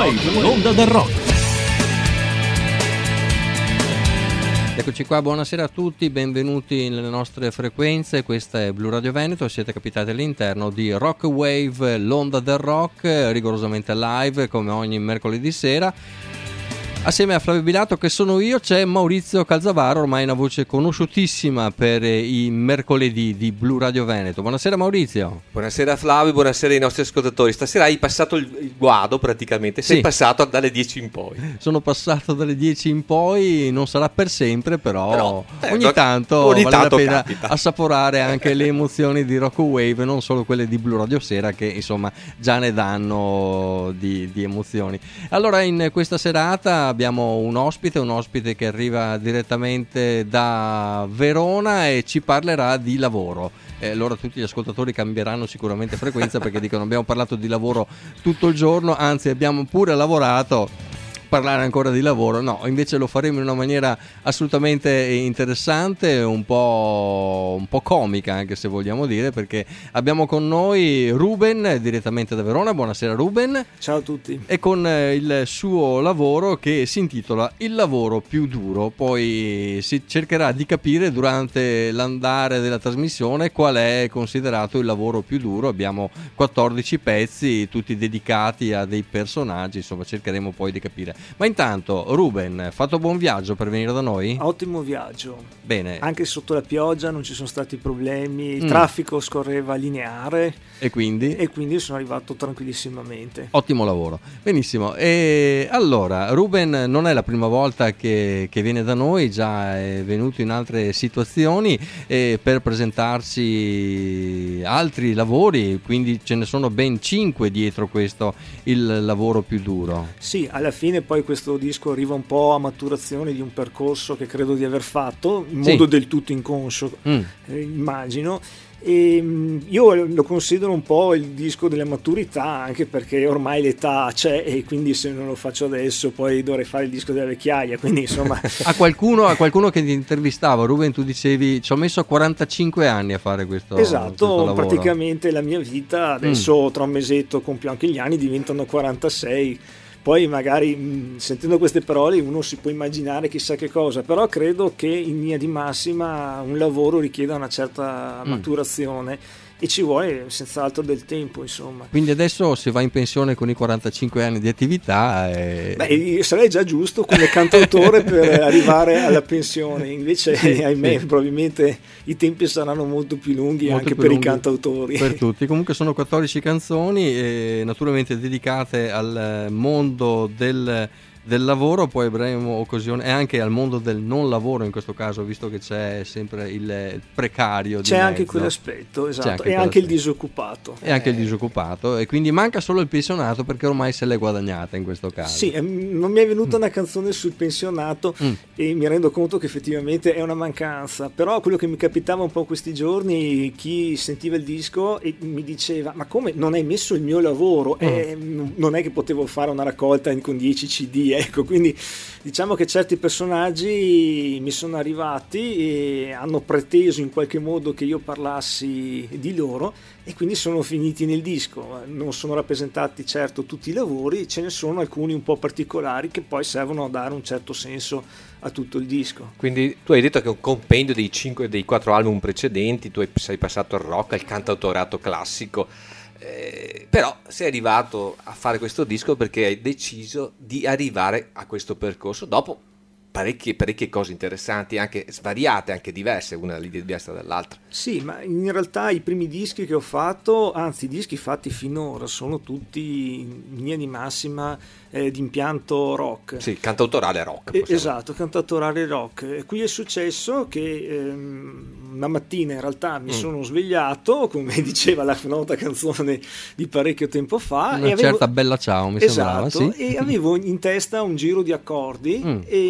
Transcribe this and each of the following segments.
Wave, l'onda del rock. Eccoci qua, buonasera a tutti, benvenuti nelle nostre frequenze. Questa è Blu Radio Veneto, siete capitati all'interno di Rock Wave, l'onda del rock, rigorosamente live come ogni mercoledì sera. Assieme a Flavio Bilato, che sono io, c'è Maurizio Calzavaro, ormai una voce conosciutissima per i mercoledì di Blu Radio Veneto. Buonasera Maurizio. Buonasera Flavio, buonasera ai nostri ascoltatori. Stasera hai passato il guado praticamente, sei passato dalle 10 in poi. Sono passato dalle 10 in poi, non sarà per sempre, però ogni tanto vale la pena assaporare anche le emozioni di Rock Wave, non solo quelle di Blu Radio Sera, che insomma già ne danno di emozioni. Allora, in questa serata abbiamo un ospite che arriva direttamente da Verona e ci parlerà di lavoro. Allora tutti gli ascoltatori cambieranno sicuramente frequenza perché dicono abbiamo parlato di lavoro tutto il giorno, anzi abbiamo pure lavorato. Parlare ancora di lavoro, no, invece lo faremo in una maniera assolutamente interessante, un po' comica anche se vogliamo dire, perché abbiamo con noi Ruben direttamente da Verona. Buonasera Ruben. Ciao a tutti. E con il suo lavoro che si intitola Il lavoro più duro. Poi si cercherà di capire durante l'andare della trasmissione qual è considerato il lavoro più duro. Abbiamo 14 pezzi tutti dedicati a dei personaggi, insomma cercheremo poi di capire. Ma intanto Ruben, fatto buon viaggio per venire da noi? Ottimo viaggio. Bene. Anche sotto la pioggia non ci sono stati problemi, il traffico scorreva lineare. E quindi sono arrivato tranquillissimamente. Ottimo lavoro. Benissimo. E allora, Ruben non è la prima volta che viene da noi, già è venuto in altre situazioni per presentarci altri lavori, quindi ce ne sono ben 5 dietro questo, il lavoro più duro. Sì, alla fine poi questo disco arriva un po' a maturazione di un percorso che credo di aver fatto in modo del tutto inconscio, immagino. E io lo considero un po' il disco della maturità, anche perché ormai l'età c'è e quindi se non lo faccio adesso poi dovrei fare il disco della vecchiaia, quindi insomma a qualcuno che ti intervistava, Ruben, tu dicevi ci ho messo 45 anni a fare questo esatto, praticamente la mia vita adesso tra un mesetto compio anche gli anni, diventano 46. Poi magari sentendo queste parole uno si può immaginare chissà che cosa, però credo che in linea di massima un lavoro richieda una certa maturazione e ci vuole senz'altro del tempo, insomma. Quindi adesso se vai in pensione con i 45 anni di attività sarei già giusto come cantautore per arrivare alla pensione, invece ahimè probabilmente i tempi saranno molto più lunghi anche per i cantautori. Per tutti, comunque sono 14 canzoni naturalmente dedicate al mondo del lavoro, poi avremo occasione e anche al mondo del non lavoro in questo caso, visto che c'è sempre il precario c'è anche quell'aspetto, esatto, e anche il disoccupato il disoccupato, e quindi manca solo il pensionato perché ormai se l'è guadagnata in questo caso. Sì, non mi è venuta una canzone sul pensionato e mi rendo conto che effettivamente è una mancanza, però quello che mi capitava un po' questi giorni, chi sentiva il disco e mi diceva ma come non hai messo il mio lavoro? Non è che potevo fare una raccolta con 10 CD, ecco, quindi diciamo che certi personaggi mi sono arrivati e hanno preteso in qualche modo che io parlassi di loro e quindi sono finiti nel disco. Non sono rappresentati certo tutti i lavori, ce ne sono alcuni un po' particolari che poi servono a dare un certo senso a tutto il disco. Quindi tu hai detto che è un compendio dei 4 album precedenti, tu sei passato al rock, al cantautorato classico. Però sei arrivato a fare questo disco perché hai deciso di arrivare a questo percorso dopo parecchie cose interessanti, anche svariate, anche diverse, una diversa dall'altra. Sì, ma in realtà i primi dischi che ho fatto, anzi i dischi fatti finora, sono tutti in linea di massima di impianto rock. Sì, cantautorale rock. Esatto, cantautorale rock. Qui è successo che una mattina in realtà mi sono svegliato, come diceva la nota canzone di parecchio tempo fa. Una certa Bella Ciao, mi sembrava, sì. E avevo in testa un giro di accordi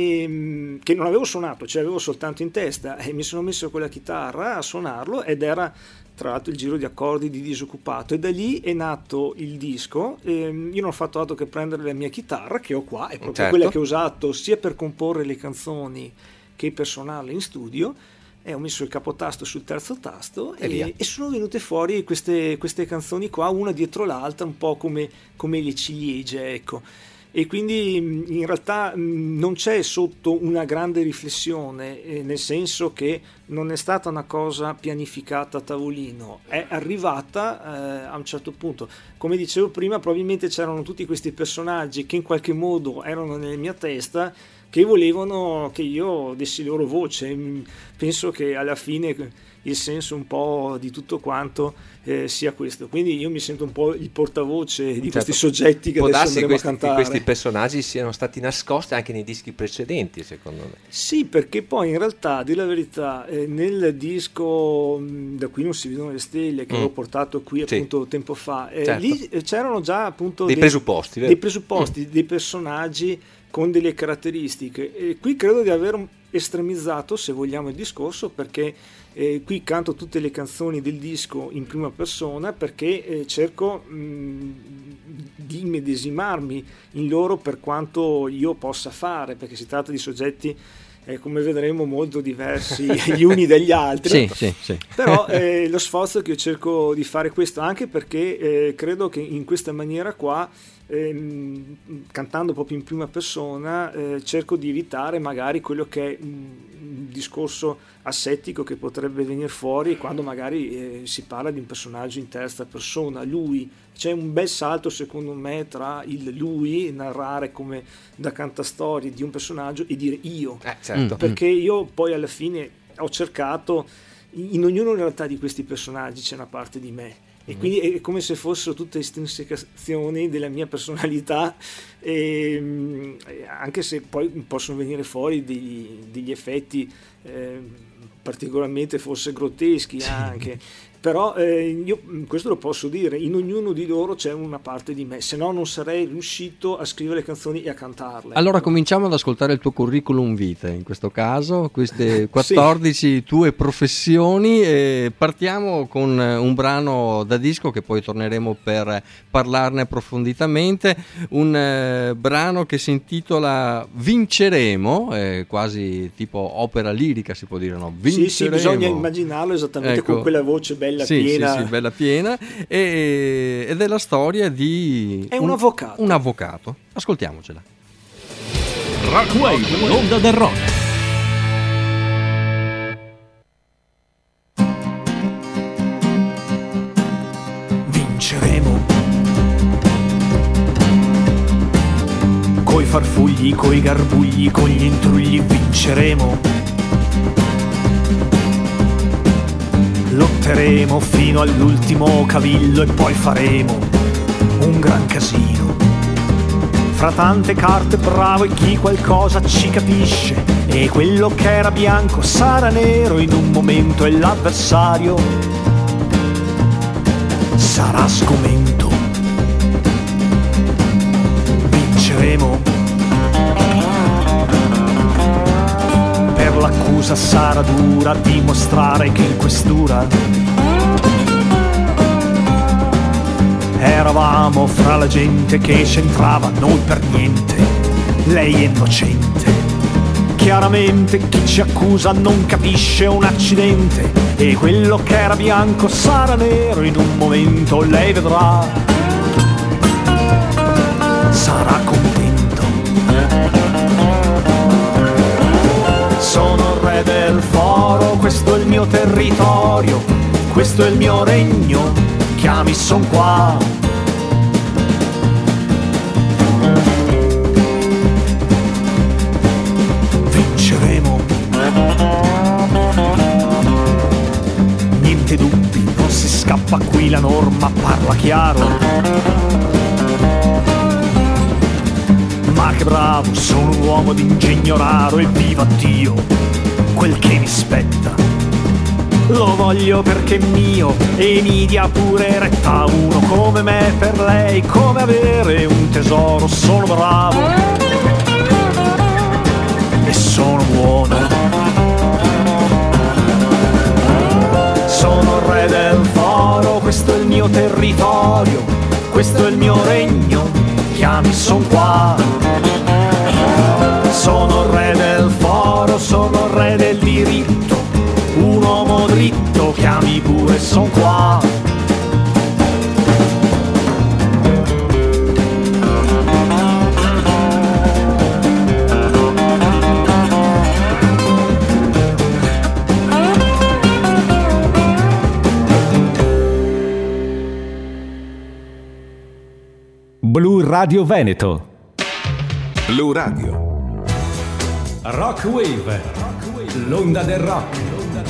che non avevo suonato, cioè avevo soltanto in testa, e mi sono messo con la chitarra a suonarlo ed era tra l'altro il giro di accordi di Disoccupato, e da lì è nato il disco. Io non ho fatto altro che prendere la mia chitarra che ho qua, è proprio quella che ho usato sia per comporre le canzoni che per suonarle in studio, e ho messo il capotasto sul terzo tasto e sono venute fuori queste canzoni qua, una dietro l'altra, un po' come le ciliegie, ecco. e quindi in realtà non c'è sotto una grande riflessione, nel senso che non è stata una cosa pianificata a tavolino, è arrivata a un certo punto. Come dicevo prima, probabilmente c'erano tutti questi personaggi che in qualche modo erano nella mia testa, che volevano che io dessi loro voce. Penso che alla fine il senso un po' di tutto quanto sia questo, quindi io mi sento un po' il portavoce di questi soggetti che adesso andremo a cantare. Che questi personaggi siano stati nascosti anche nei dischi precedenti, secondo me. Sì, perché poi in realtà, a dire la verità, nel disco Da qui non si vedono le stelle, che ho portato qui appunto tempo fa, lì c'erano già appunto dei presupposti, dei personaggi con delle caratteristiche, e qui credo di aver estremizzato, se vogliamo, il discorso, perché qui canto tutte le canzoni del disco in prima persona, perché cerco di immedesimarmi in loro per quanto io possa fare, perché si tratta di soggetti come vedremo molto diversi gli uni dagli altri. Sì. Però lo sforzo che io cerco di fare questo, anche perché credo che in questa maniera qua, cantando proprio in prima persona, cerco di evitare magari quello che è un discorso assettico che potrebbe venire fuori quando magari si parla di un personaggio in terza persona, lui. C'è un bel salto secondo me tra il lui, narrare come da cantastorie di un personaggio, e dire io, perché io poi alla fine ho cercato, in ognuno in realtà di questi personaggi c'è una parte di me, e quindi è come se fossero tutte estrinsecazioni della mia personalità, anche se poi possono venire fuori degli effetti particolarmente forse grotteschi anche. Però io questo lo posso dire, in ognuno di loro c'è una parte di me, se no non sarei riuscito a scrivere le canzoni e a cantarle. Allora cominciamo ad ascoltare il tuo curriculum vitae, in questo caso, queste 14 tue professioni, e partiamo con un brano da disco che poi torneremo per parlarne approfonditamente, un brano che si intitola Vinceremo, quasi tipo opera lirica si può dire, no? Vinceremo. Sì, bisogna immaginarlo esattamente, ecco, con quella voce bella piena. Sì, bella piena, ed è la storia di un avvocato. Un avvocato. Ascoltiamocela. Rockwave, l'onda del rock. Vinceremo. Coi farfugli, coi garbugli, con gli intrugli vinceremo. Lotteremo fino all'ultimo cavillo e poi faremo un gran casino. Fra tante carte bravo e chi qualcosa ci capisce, e quello che era bianco sarà nero in un momento e l'avversario sarà sgomento. Vinceremo. L'accusa sarà dura dimostrare che in questura eravamo fra la gente che c'entrava noi per niente. Lei è innocente. Chiaramente chi ci accusa non capisce un accidente, e quello che era bianco sarà nero in un momento, lei vedrà, sarà contento. Sono il re del foro, questo è il mio territorio, questo è il mio regno, chiami son qua. Vinceremo. Niente dubbi, non si scappa qui, la norma parla chiaro. Ma che bravo, sono un uomo d'ingegno raro, e viva Dio, quel che mi spetta lo voglio perché è mio, e mi dia pure retta. Uno come me per lei, come avere un tesoro. Sono bravo e sono buono. Sono il re del foro, questo è il mio territorio, questo è il mio regno, chiami son qua. Sono il re del foro, sono il re del diritto, un uomo dritto, chiami pure son qua. Radio Veneto. Blu Radio. Rock Wave, l'onda del rock.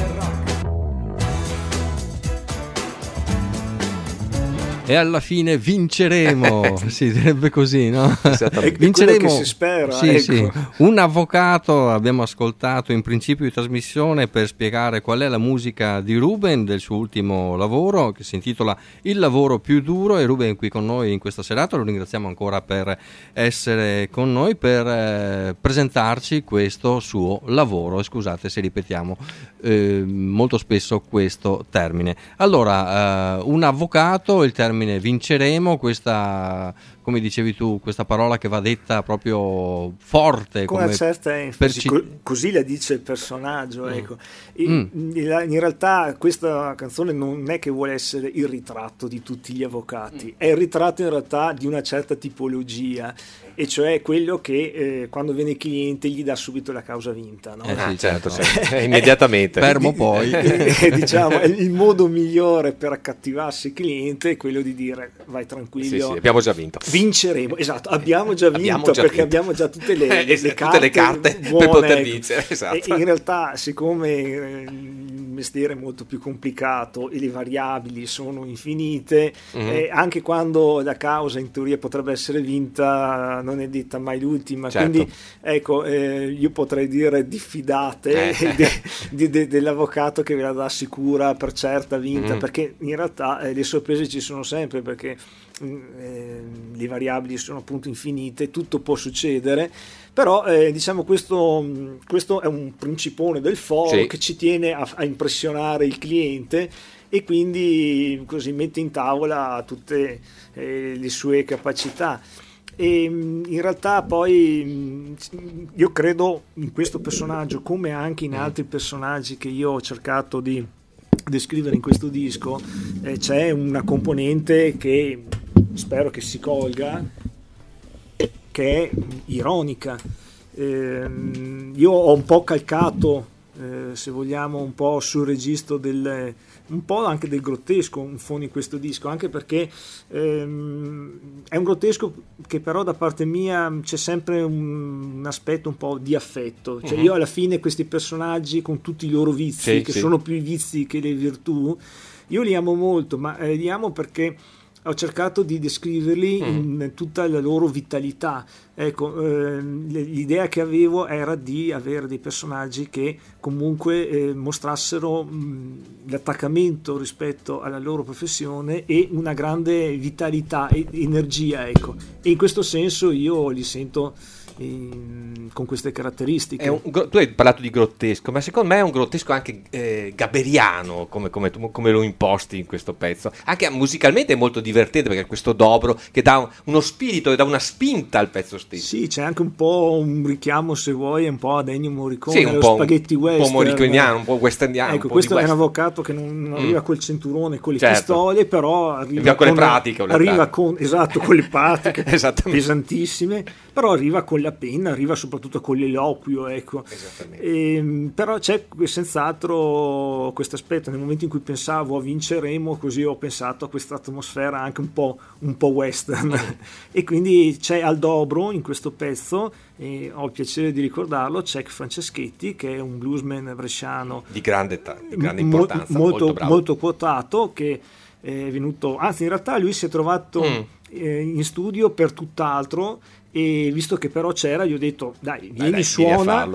E alla fine vinceremo, si direbbe così, no? Vinceremo, che si spera. Sì, ecco. sì. Un avvocato abbiamo ascoltato in principio di trasmissione per spiegare qual è la musica di Ruben, del suo ultimo lavoro, che si intitola Il lavoro più duro, e Ruben è qui con noi in questa serata, lo ringraziamo ancora per essere con noi, per presentarci questo suo lavoro. Scusate se ripetiamo molto spesso questo termine. Allora, un avvocato, il termine vinceremo, questa, come dicevi tu, questa parola che va detta proprio forte, con una certa enfasi, così la dice il personaggio. Ecco. In realtà questa canzone non è che vuole essere il ritratto di tutti gli avvocati, è il ritratto in realtà di una certa tipologia, e cioè quello che quando viene il cliente gli dà subito la causa vinta, no? Sì, certo. Immediatamente fermo poi diciamo il modo migliore per accattivarsi il cliente è quello di dire vai tranquillo, sì, abbiamo già vinto, vinceremo, esatto, abbiamo già vinto perché abbiamo già tutte le carte buone, per poter ecco. vincere, esatto. E in realtà, siccome il mestiere è molto più complicato e le variabili sono infinite, anche quando la causa in teoria potrebbe essere vinta, non è detta mai l'ultima, certo. Quindi ecco, io potrei dire diffidate dell'avvocato che ve la dà sicura per certa vinta, perché in realtà le sorprese ci sono sempre, perché le variabili sono appunto infinite, tutto può succedere, però diciamo questo è un principone del foro, sì, che ci tiene a impressionare il cliente, e quindi così mette in tavola tutte le sue capacità. E in realtà poi io credo in questo personaggio, come anche in altri personaggi che io ho cercato di descrivere in questo disco, c'è una componente che spero che si colga, che è ironica. Io ho un po' calcato, se vogliamo, un po' sul registro un po' anche del grottesco in fondo in questo disco, anche perché è un grottesco che però da parte mia c'è sempre un aspetto un po' di affetto, cioè io alla fine questi personaggi con tutti i loro vizi, che sono più i vizi che le virtù, io li amo molto, ma li amo perché ho cercato di descriverli in tutta la loro vitalità. Ecco, l'idea che avevo era di avere dei personaggi che comunque mostrassero l'attaccamento rispetto alla loro professione e una grande vitalità e energia, ecco. E in questo senso io li sento con queste caratteristiche. Tu hai parlato di grottesco, ma secondo me è un grottesco anche gaberiano, come lo imposti in questo pezzo. Anche musicalmente è molto divertente, perché questo dobro che dà uno spirito e dà una spinta al pezzo stesso. Sì, c'è anche un po' un richiamo, se vuoi, un po' ad Ennio Morricone, sì, allo spaghetti western, un po' morriconiano, un po' westerniano. Ecco, questo è un avvocato che non arriva col cinturone, con le certo, pistole, però arriva con le pratiche, con le pratiche pesantissime, però arriva con la penna, arriva soprattutto con l'eloquio, ecco. Però c'è senz'altro questo aspetto. Nel momento in cui pensavo a vinceremo, così ho pensato a questa atmosfera anche un po' western e quindi c'è al dobro in questo pezzo, e ho il piacere di ricordarlo, Cech Franceschetti, che è un bluesman bresciano di grande importanza, molto quotato, che è venuto, anzi in realtà lui si è trovato in studio per tutt'altro, e visto che però c'era, gli ho detto dai, vieni, suona,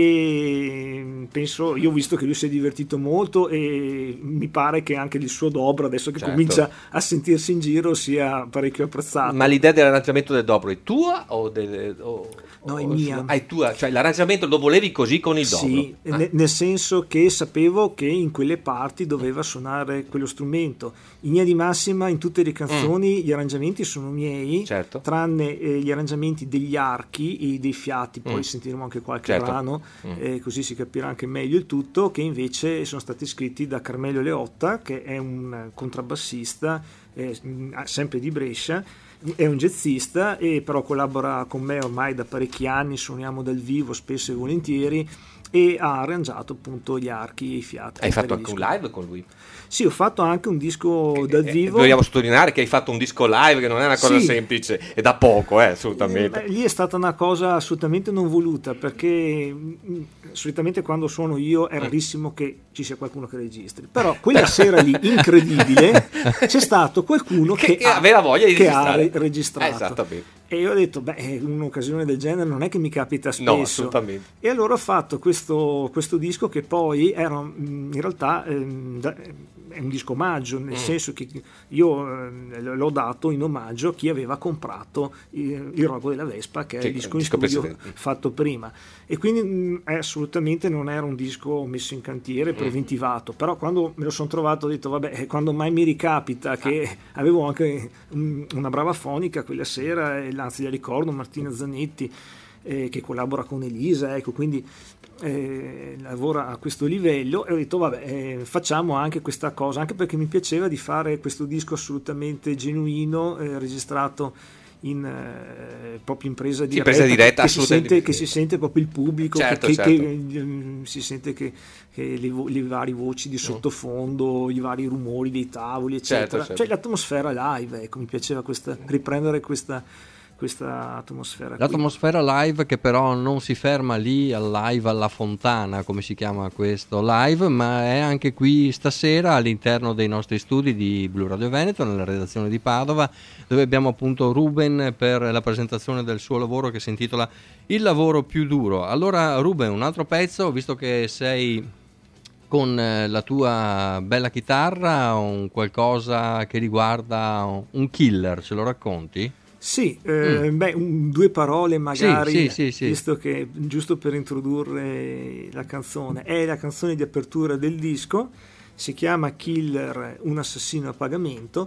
e penso, io ho visto che lui si è divertito molto, e mi pare che anche il suo dobro, adesso che comincia a sentirsi in giro, sia parecchio apprezzato. Ma l'idea dell'arrangiamento del dobro è tua o no, è mia. È tua, cioè l'arrangiamento lo volevi così con il dobro? Sì, nel senso che sapevo che in quelle parti doveva suonare quello strumento. In linea di massima in tutte le canzoni gli arrangiamenti sono miei, certo, tranne gli arrangiamenti degli archi e dei fiati, poi sentiremo anche qualche brano, così si capirà anche meglio il tutto, che invece sono stati scritti da Carmelo Leotta, che è un contrabbassista sempre di Brescia, è un jazzista e però collabora con me ormai da parecchi anni, suoniamo dal vivo spesso e volentieri, e ha arrangiato appunto gli archi e i fiati. Hai fatto anche un live con lui? Sì, ho fatto anche un disco dal vivo. Dobbiamo sottolineare che hai fatto un disco live, che non è una cosa semplice, e da poco, assolutamente. Lì è stata una cosa assolutamente non voluta, perché solitamente quando suono io è rarissimo che ci sia qualcuno che registri. Però quella sera lì, incredibile, c'è stato qualcuno che aveva voglia di registrato. Esattamente. E io ho detto, un'occasione del genere non è che mi capita spesso. No, assolutamente. E allora ho fatto questo disco, che poi era in realtà è un disco omaggio, nel senso che io l'ho dato in omaggio a chi aveva comprato il Rogo della Vespa, che è il disco in studio fatto prima. E quindi assolutamente non era un disco messo in cantiere, preventivato. Però quando me lo sono trovato ho detto, quando mai mi ricapita, che avevo anche una brava fonica quella sera, anzi la ricordo, Martina Zanetti, che collabora con Elisa, ecco, quindi lavora a questo livello, e ho detto facciamo anche questa cosa, anche perché mi piaceva di fare questo disco assolutamente genuino, registrato proprio in presa diretta, che si sente proprio il pubblico, che si sente che le varie voci di sottofondo, i vari rumori dei tavoli, eccetera, cioè l'atmosfera live, ecco, mi piaceva riprendere questa atmosfera. L'atmosfera live, che però non si ferma lì al live alla fontana, come si chiama questo live, ma è anche qui stasera all'interno dei nostri studi di Blu Radio Veneto, nella redazione di Padova, dove abbiamo appunto Ruben per la presentazione del suo lavoro che si intitola Il lavoro più duro. Allora Ruben, un altro pezzo, visto che sei con la tua bella chitarra, un qualcosa che riguarda un killer, ce lo racconti? Sì, due parole magari, sì. visto che giusto per introdurre la canzone, è la canzone di apertura del disco, si chiama Killer, un assassino a pagamento,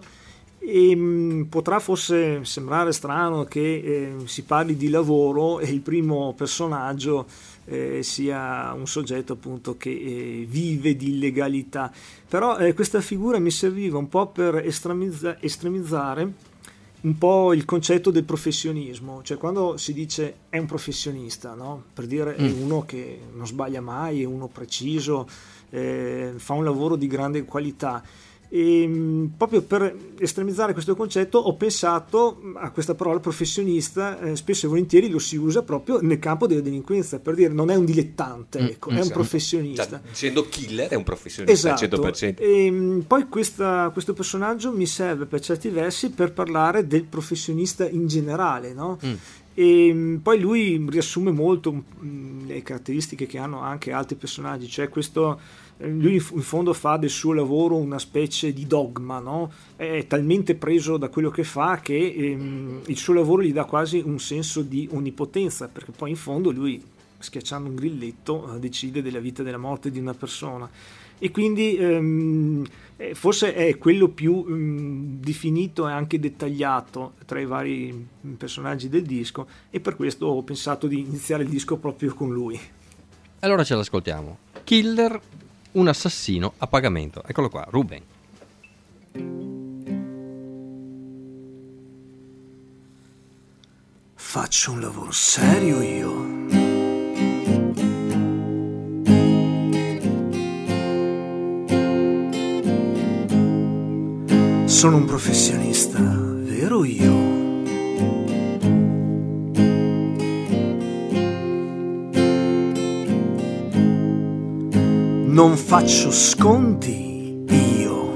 e potrà forse sembrare strano che si parli di lavoro e il primo personaggio sia un soggetto appunto che vive di illegalità, però questa figura mi serviva un po' per estremizzare un po' il concetto del professionismo, cioè quando si dice è un professionista, no? Per dire è uno che non sbaglia mai, è uno preciso, fa un lavoro di grande qualità. E proprio per estremizzare questo concetto ho pensato a questa parola professionista, spesso e volentieri lo si usa proprio nel campo della delinquenza, per dire non è un dilettante, ecco, è un professionista. Cioè, dicendo killer è un professionista, esatto. 100%. E poi questo personaggio mi serve per certi versi per parlare del professionista in generale, no? E poi lui riassume molto le caratteristiche che hanno anche altri personaggi, cioè lui in fondo fa del suo lavoro una specie di dogma, no? È talmente preso da quello che fa che il suo lavoro gli dà quasi un senso di onnipotenza, perché poi in fondo lui, schiacciando un grilletto, decide della vita e della morte di una persona, e quindi forse è quello più definito e anche dettagliato tra i vari personaggi del disco, e per questo ho pensato di iniziare il disco proprio con lui. Allora ce l'ascoltiamo. Killer, un assassino a pagamento. Eccolo qua, Ruben. Faccio un lavoro serio io. Sono un professionista, vero io? Non faccio sconti io.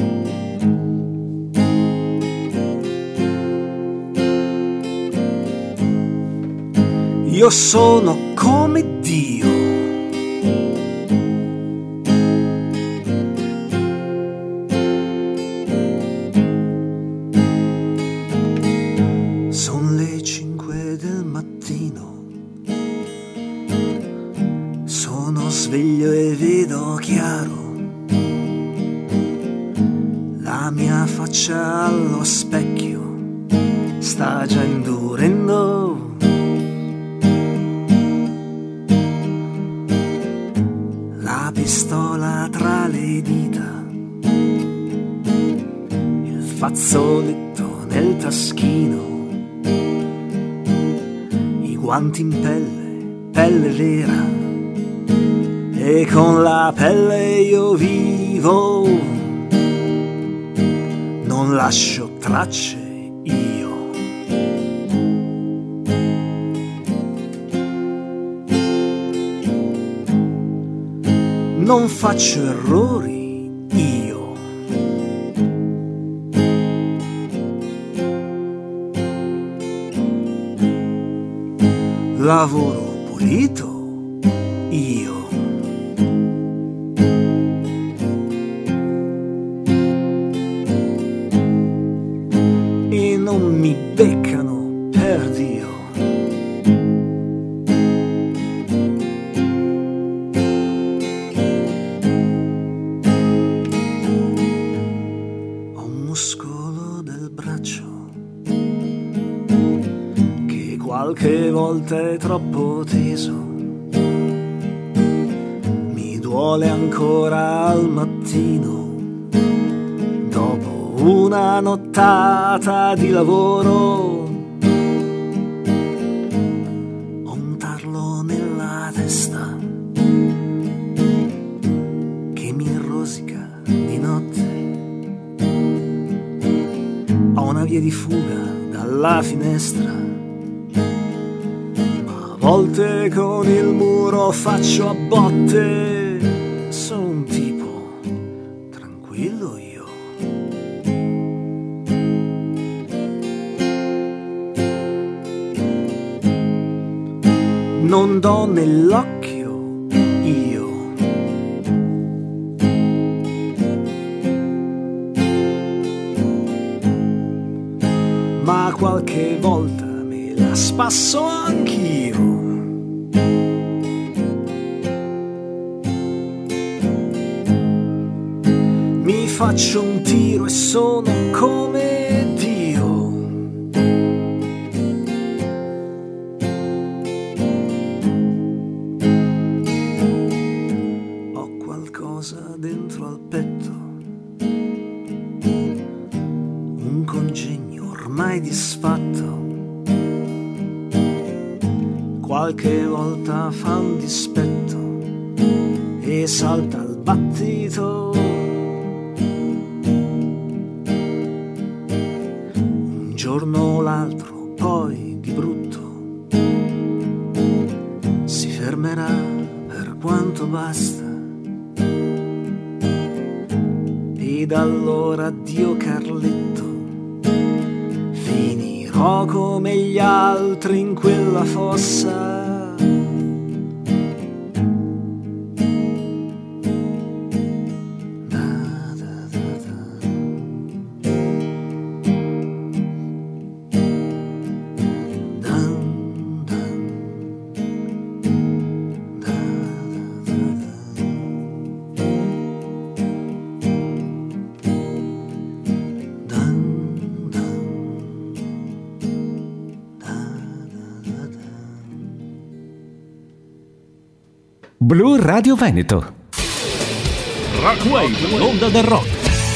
Io sono come Dio. Sono le 5 del mattino. Sono sveglio e vedo chiaro. La mia faccia allo specchio sta già indurendo. La pistola tra le dita, il fazzoletto nel nel taschino, i guanti in pelle vera, e con la pelle io vivo, non lascio tracce io. Non faccio errori io. Lavoro pulito io. E non mi beccano per Dio. Ho un muscolo del braccio che qualche volta è troppo teso, mi duole ancora al mattino dopo una nottata di lavoro. Ho un tarlo nella testa che mi rosica di notte. Ho una via di fuga dalla finestra, ma a volte con il muro faccio a botte. Sono un tipo tranquillo io. Non do nell'occhio io. Ma qualche volta me la spasso anch'io. Mi faccio un tiro e sono come Dio. Ho qualcosa dentro al petto, un congegno ormai disfatto. Qualche volta fa un dispetto e salta al battito. Un giorno o l'altro poi di brutto si fermerà per quanto basta. Ed allora addio Carletto, finirò come gli altri in quella fossa. Blu Radio Veneto. Rockwave, l'onda del rock.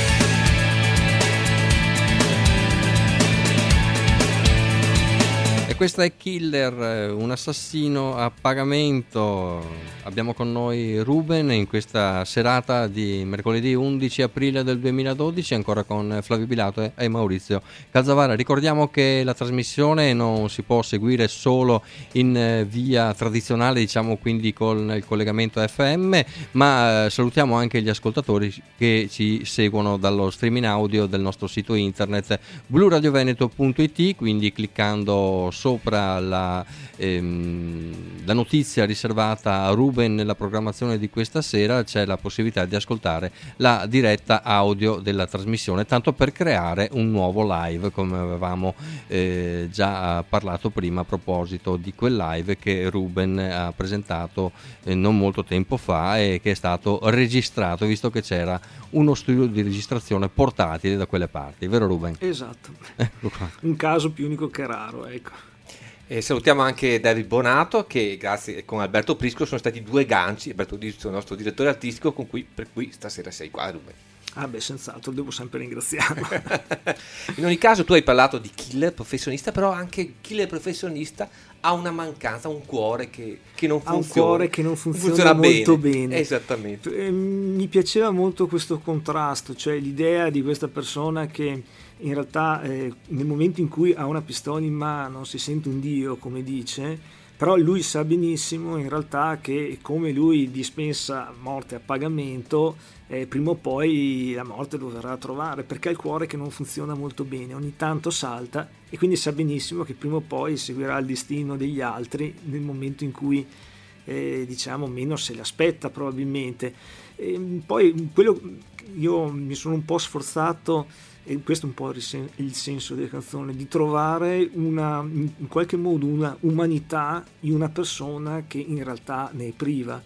E questa è Killer, un assassino a pagamento. Abbiamo con noi Ruben in questa serata di mercoledì 11 aprile del 2012, ancora con Flavio Bilato e Maurizio Calzavara. Ricordiamo che la trasmissione non si può seguire solo in via tradizionale, diciamo, quindi con il collegamento FM, ma salutiamo anche gli ascoltatori che ci seguono dallo streaming audio del nostro sito internet bluradioveneto.it, quindi cliccando sopra la notizia riservata a Ruben nella programmazione di questa sera c'è la possibilità di ascoltare la diretta audio della trasmissione, tanto per creare un nuovo live, come avevamo già parlato prima a proposito di quel live che Ruben ha presentato non molto tempo fa e che è stato registrato, visto che c'era uno studio di registrazione portatile da quelle parti, vero Ruben? Esatto, un caso più unico che raro, ecco. E salutiamo anche David Bonato, che grazie con Alberto Prisco sono stati due ganci. Alberto Prisco, il nostro direttore artistico, per cui stasera sei qua, Ruben. Senz'altro, devo sempre ringraziarlo. In ogni caso tu hai parlato di killer professionista, però anche killer professionista ha una mancanza, un cuore che non funziona. Ha un cuore che non funziona molto bene. Esattamente. Mi piaceva molto questo contrasto, cioè l'idea di questa persona che in realtà nel momento in cui ha una pistola in mano si sente un dio, come dice, però lui sa benissimo in realtà che come lui dispensa morte a pagamento, prima o poi la morte lo verrà a trovare, perché ha il cuore che non funziona molto bene, ogni tanto salta, e quindi sa benissimo che prima o poi seguirà il destino degli altri nel momento in cui meno se l'aspetta probabilmente. Poi quello, io mi sono un po' sforzato, e questo è un po' il senso della canzone, di trovare in qualche modo una umanità in una persona che in realtà ne è priva,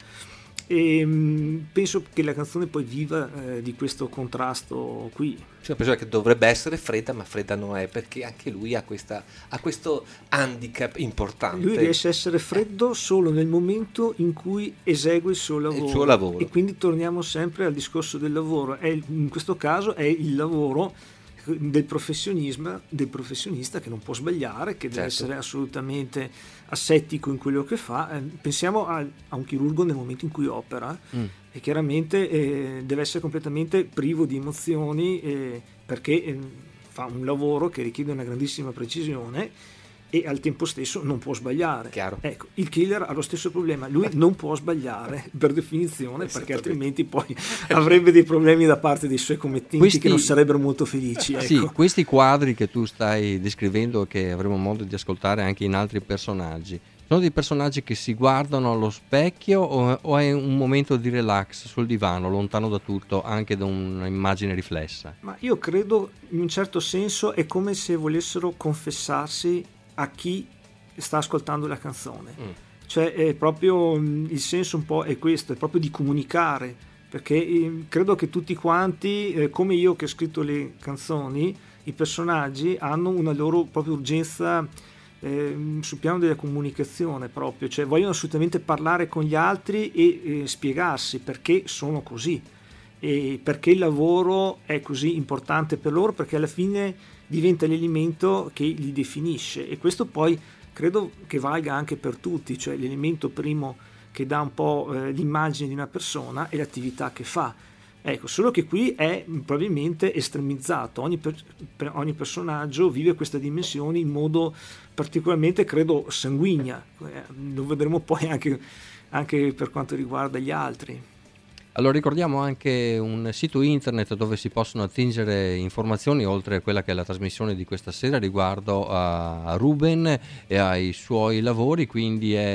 e penso che la canzone poi viva di questo contrasto qui. C'è una persona che dovrebbe essere fredda, ma fredda non è, perché anche lui ha questo handicap importante. Lui riesce a essere freddo solo nel momento in cui esegue il suo lavoro. E quindi torniamo sempre al discorso del lavoro. In questo caso è il lavoro del professionista che non può sbagliare, che deve essere assolutamente assettico in quello che fa. Pensiamo a un chirurgo nel momento in cui opera, e chiaramente deve essere completamente privo di emozioni, perché fa un lavoro che richiede una grandissima precisione e al tempo stesso non può sbagliare. Chiaro. Ecco, il killer ha lo stesso problema, lui non può sbagliare per definizione, perché altrimenti poi avrebbe dei problemi da parte dei suoi committenti che non sarebbero molto felici. Ecco. Sì, questi quadri che tu stai descrivendo, che avremo modo di ascoltare anche in altri personaggi, sono dei personaggi che si guardano allo specchio o è un momento di relax sul divano, lontano da tutto, anche da un'immagine riflessa? Ma io credo, in un certo senso, è come se volessero confessarsi a chi sta ascoltando la canzone. Cioè è proprio il senso un po' è questo, è proprio di comunicare, perché credo che tutti quanti, come io che ho scritto le canzoni, i personaggi hanno una loro propria urgenza sul piano della comunicazione proprio, cioè vogliono assolutamente parlare con gli altri e spiegarsi perché sono così e perché il lavoro è così importante per loro, perché alla fine diventa l'elemento che li definisce, e questo poi credo che valga anche per tutti, cioè l'elemento primo che dà un po' l'immagine di una persona è l'attività che fa. Ecco, solo che qui è probabilmente estremizzato, ogni personaggio vive questa dimensione in modo particolarmente, credo, sanguigna, lo vedremo poi anche per quanto riguarda gli altri. Allora ricordiamo anche un sito internet dove si possono attingere informazioni, oltre a quella che è la trasmissione di questa sera, riguardo a Ruben e ai suoi lavori, quindi è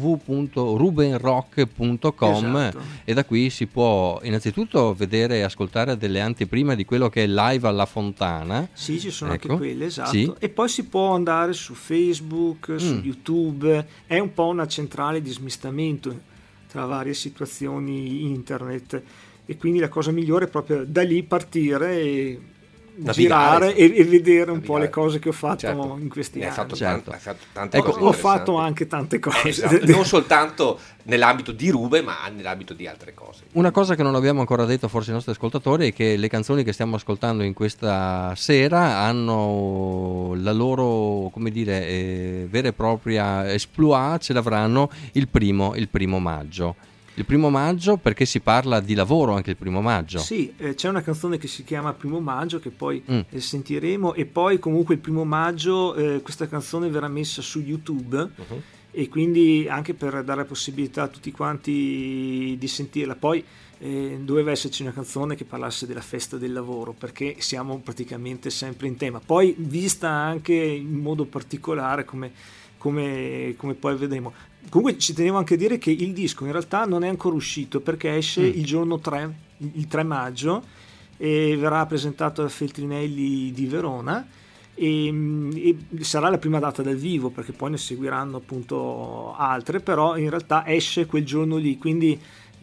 www.rubenrock.com. Esatto. E da qui si può innanzitutto vedere e ascoltare delle anteprime di quello che è live alla Fontana. Sì, ci sono ecco. anche quelle, esatto. Sì. E poi si può andare su Facebook, su YouTube, è un po' una centrale di smistamento tra varie situazioni internet, e quindi la cosa migliore è proprio da lì partire e girare e vedere un po' le cose che ho fatto in questi anni. Hai fatto tante ecco, cose ho fatto anche tante cose, esatto. Non soltanto nell'ambito di Rube, ma nell'ambito di altre cose. Una cosa che non abbiamo ancora detto forse ai nostri ascoltatori è che le canzoni che stiamo ascoltando in questa sera hanno la loro, come dire, vera e propria exploit, ce l'avranno il primo maggio. Il 1 maggio, perché si parla di lavoro anche il 1 maggio. Sì, c'è una canzone che si chiama 1 maggio che poi sentiremo, e poi comunque il 1 maggio questa canzone verrà messa su YouTube, e quindi anche per dare la possibilità a tutti quanti di sentirla. Poi doveva esserci una canzone che parlasse della festa del lavoro, perché siamo praticamente sempre in tema, poi vista anche in modo particolare come poi vedremo. Comunque ci tenevo anche a dire che il disco in realtà non è ancora uscito, perché esce il giorno 3, il 3 maggio, e verrà presentato da Feltrinelli di Verona, e sarà la prima data dal vivo, perché poi ne seguiranno appunto altre, però in realtà esce quel giorno lì, quindi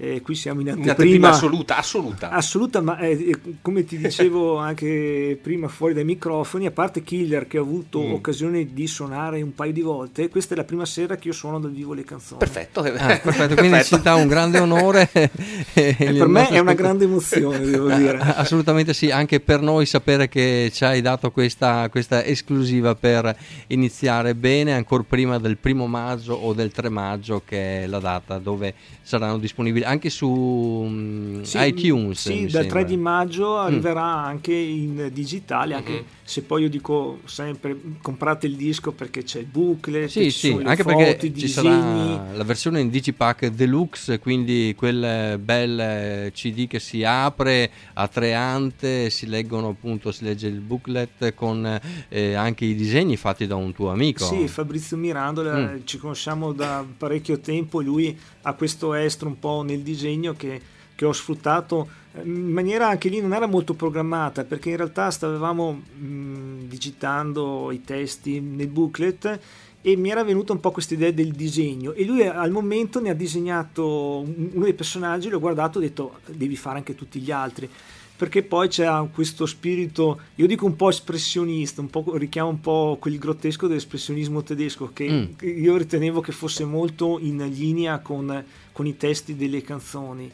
qui siamo in anteprima assoluta, ma come ti dicevo anche prima fuori dai microfoni, a parte Killer che ho avuto occasione di suonare un paio di volte, questa è la prima sera che io suono dal vivo le canzoni. Perfetto. Quindi ci dà un grande onore per me è una grande emozione, devo dire. Assolutamente sì, anche per noi sapere che ci hai dato questa esclusiva per iniziare bene ancora prima del 1 maggio o del 3 maggio, che è la data dove saranno disponibili anche su iTunes. Sì, dal 3 di maggio arriverà anche in digitale, anche se poi io dico sempre comprate il disco perché c'è il booklet, sì, anche foto, perché i ci disegni. sarà la versione in Digipack Deluxe, quindi quel bel CD che si apre a 3 ante, si legge il booklet con anche i disegni fatti da un tuo amico. Sì, Fabrizio Mirandola, ci conosciamo da parecchio tempo, lui ha questo estro un po' nel disegno che ho sfruttato in maniera anche lì non era molto programmata, perché in realtà stavamo digitando i testi nel booklet e mi era venuta un po' questa idea del disegno, e lui al momento ne ha disegnato uno dei personaggi, l'ho guardato e ho detto devi fare anche tutti gli altri, perché poi c'è questo spirito, io dico un po' espressionista, richiama un po' quel grottesco dell'espressionismo tedesco che io ritenevo che fosse molto in linea con i testi delle canzoni.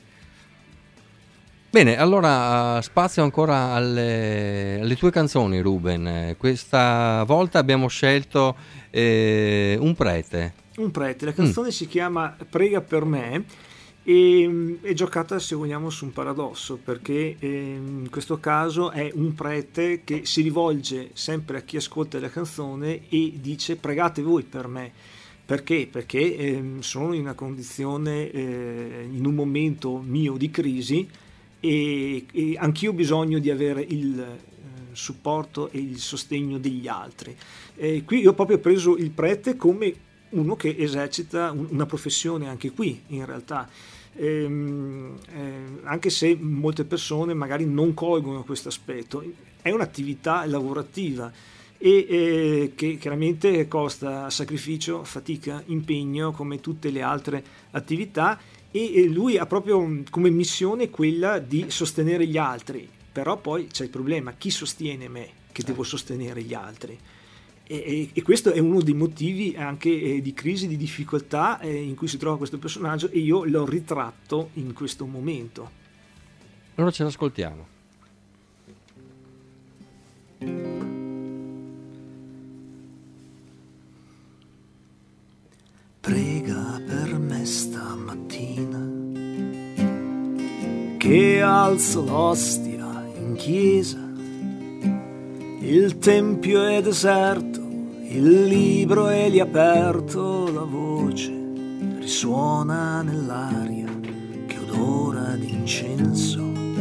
Bene, allora spazio ancora alle tue canzoni, Ruben. Questa volta abbiamo scelto un prete. La canzone si chiama Prega per me e è giocata, se vogliamo, su un paradosso, perché in questo caso è un prete che si rivolge sempre a chi ascolta la canzone e dice pregate voi per me. Perché? Perché sono in una condizione, in un momento mio di crisi, e anch'io ho bisogno di avere il supporto e il sostegno degli altri. Qui io ho proprio preso il prete come uno che esercita una professione, anche qui in realtà, anche se molte persone magari non colgono questo aspetto, è un'attività lavorativa e che chiaramente costa sacrificio, fatica, impegno come tutte le altre attività, e lui ha proprio come missione quella di sostenere gli altri, però poi c'è il problema: chi sostiene me che devo sostenere gli altri? E questo è uno dei motivi anche di crisi, di difficoltà in cui si trova questo personaggio, e io l'ho ritratto in questo momento. Allora ce l'ascoltiamo. Prega per me stamattina, che alzo l'ostia in chiesa, il tempio è deserto, il libro è lì aperto, la voce risuona nell'aria che odora d'incenso.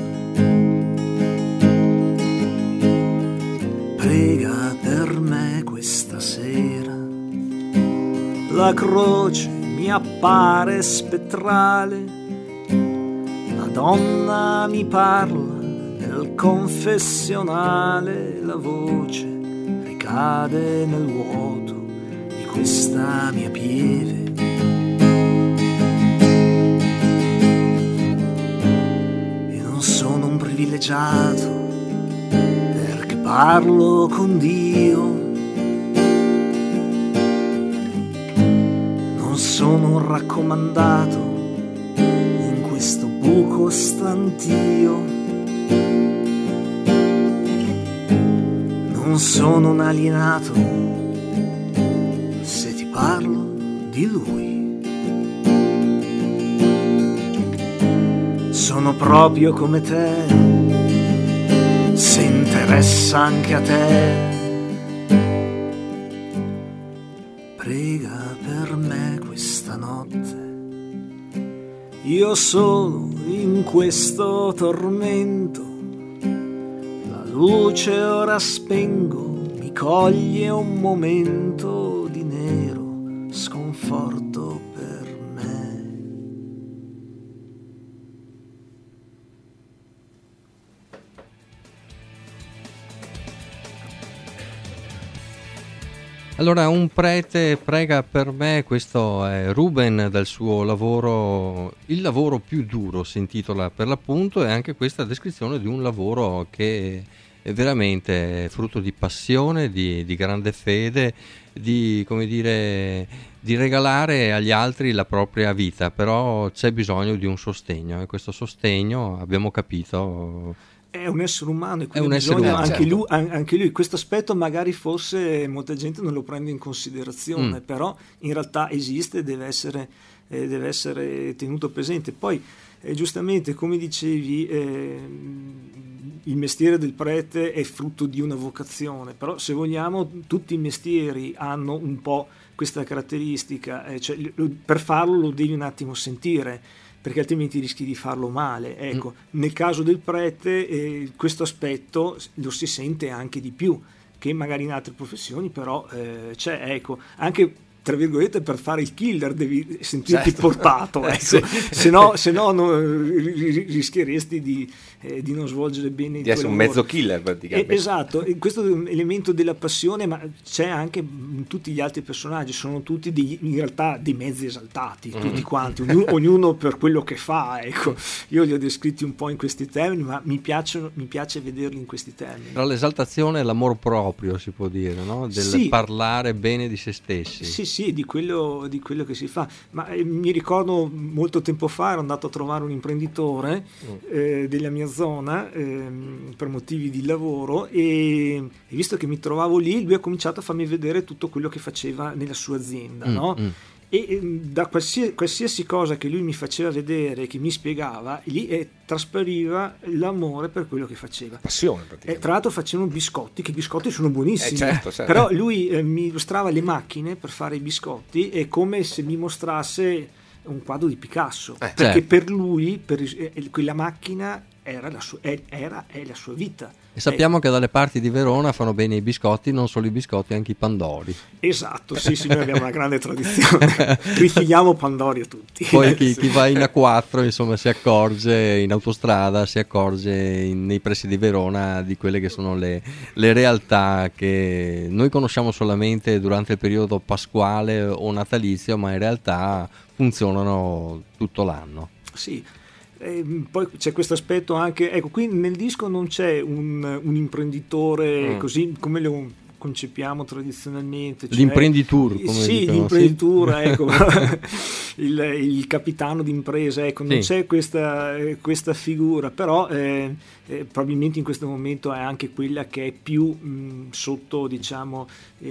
Prega per me questa sera, la croce mi appare spettrale, la donna mi parla nel confessionale, la voce ricade nel vuoto di questa mia pieve. E non sono un privilegiato perché parlo con Dio, sono un raccomandato in questo buco stantio, non sono un alienato se ti parlo di lui, sono proprio come te, se interessa anche a te. Prega per me questa notte, io solo in questo tormento, la luce ora spengo, mi coglie un momento di nero sconforto per me. Allora, un prete prega per me, questo è Ruben dal suo lavoro, Il lavoro più duro si intitola per l'appunto, e anche questa descrizione di un lavoro che è veramente frutto di passione, di grande fede, di, come dire, di regalare agli altri la propria vita, però c'è bisogno di un sostegno, e questo sostegno, abbiamo capito, è un essere umano, e quindi bisogna anche lui. Questo aspetto magari forse molta gente non lo prende in considerazione, però in realtà esiste e deve essere tenuto presente. Poi giustamente, come dicevi, il mestiere del prete è frutto di una vocazione, però se vogliamo tutti i mestieri hanno un po' questa caratteristica, cioè, per farlo lo devi un attimo sentire, perché altrimenti rischi di farlo male. Ecco, nel caso del prete questo aspetto lo si sente anche di più che magari in altre professioni, però c'è, ecco, anche tra virgolette per fare il killer devi sentirti portato, ecco. se no rischieresti di non svolgere bene il tuo essere un lavoro. mezzo killer praticamente. Esatto, questo elemento della passione, ma c'è anche in tutti gli altri personaggi, sono tutti in realtà dei mezzi esaltati, tutti quanti, ognuno per quello che fa, ecco. Io li ho descritti un po' in questi termini, ma mi piace vederli in questi termini. Tra l'esaltazione e l'amor proprio, si può dire, no? Del parlare bene di se stessi. Sì, di quello che si fa. Ma mi ricordo molto tempo fa ero andato a trovare un imprenditore della mia zona per motivi di lavoro, e visto che mi trovavo lì, lui ha cominciato a farmi vedere tutto quello che faceva nella sua azienda, no? E da qualsiasi cosa che lui mi faceva vedere, che mi spiegava, lì traspariva l'amore per quello che faceva. Passione praticamente. Tra l'altro facevano biscotti, che i biscotti sono buonissimi, certo. Però lui mi illustrava le macchine per fare i biscotti, è come se mi mostrasse un quadro di Picasso, perché per lui quella macchina è la sua vita. E sappiamo che dalle parti di Verona fanno bene i biscotti, non solo i biscotti, anche i pandori. Esatto, sì, noi abbiamo una grande tradizione, rifiliamo pandori a tutti. Poi chi va in A4, insomma, si accorge, in autostrada, si accorge nei pressi di Verona di quelle che sono le realtà che noi conosciamo solamente durante il periodo pasquale o natalizio, ma in realtà funzionano tutto l'anno. Sì. Poi c'è questo aspetto anche, ecco, qui nel disco non c'è un imprenditore così come lo concepiamo tradizionalmente, cioè, l'imprenditore, come dicono, l'imprenditore, ecco, il capitano d'impresa, ecco, non c'è questa figura, però probabilmente in questo momento è anche quella che è più sotto, diciamo,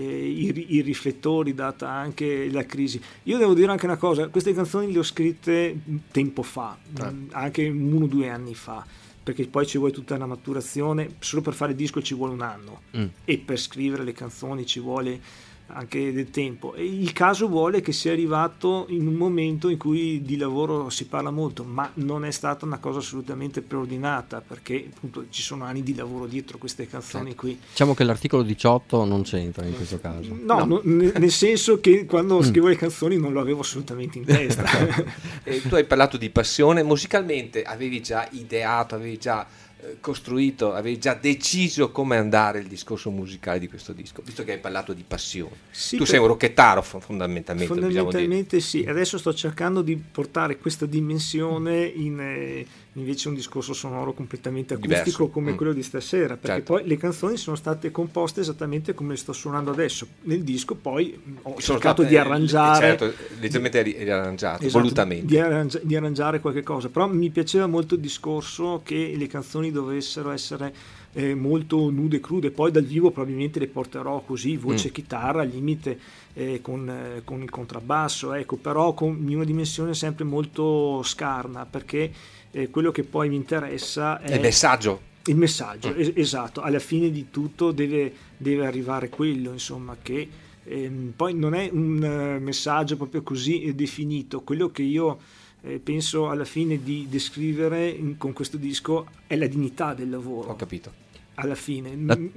i riflettori, data anche la crisi. Io devo dire anche una cosa, queste canzoni le ho scritte tempo fa, anche 1 o 2 anni fa, perché poi ci vuole tutta una maturazione. Solo per fare il disco ci vuole un anno, e per scrivere le canzoni ci vuole anche del tempo, e il caso vuole che sia arrivato in un momento in cui di lavoro si parla molto, ma non è stata una cosa assolutamente preordinata, perché appunto ci sono anni di lavoro dietro queste canzoni qui. Diciamo che l'articolo 18 non c'entra in questo caso. No. Nel senso che quando scrivo le canzoni non lo avevo assolutamente in testa. Tu hai parlato di passione, musicalmente avevi già ideato, avevi già costruito, avevi già deciso come andare il discorso musicale di questo disco, visto che hai parlato di passione? Sì, tu sei un rocchettaro fondamentalmente sì. Adesso sto cercando di portare questa dimensione in invece un discorso sonoro completamente acustico, diverso, come quello di stasera, perché poi le canzoni sono state composte esattamente come le sto suonando adesso. Nel disco poi ho cercato di arrangiare, leggermente riarrangiato, esatto, volutamente di arrangiare qualche cosa, però mi piaceva molto il discorso che le canzoni dovessero essere molto nude e crude. Poi dal vivo probabilmente le porterò così, voce chitarra al limite, con il contrabbasso, ecco, però con una dimensione sempre molto scarna, perché quello che poi mi interessa è il messaggio, esatto. Alla fine di tutto deve arrivare quello, insomma, che poi non è un messaggio proprio così definito. Quello che io penso alla fine di descrivere con questo disco è la dignità del lavoro. Ho capito. Alla fine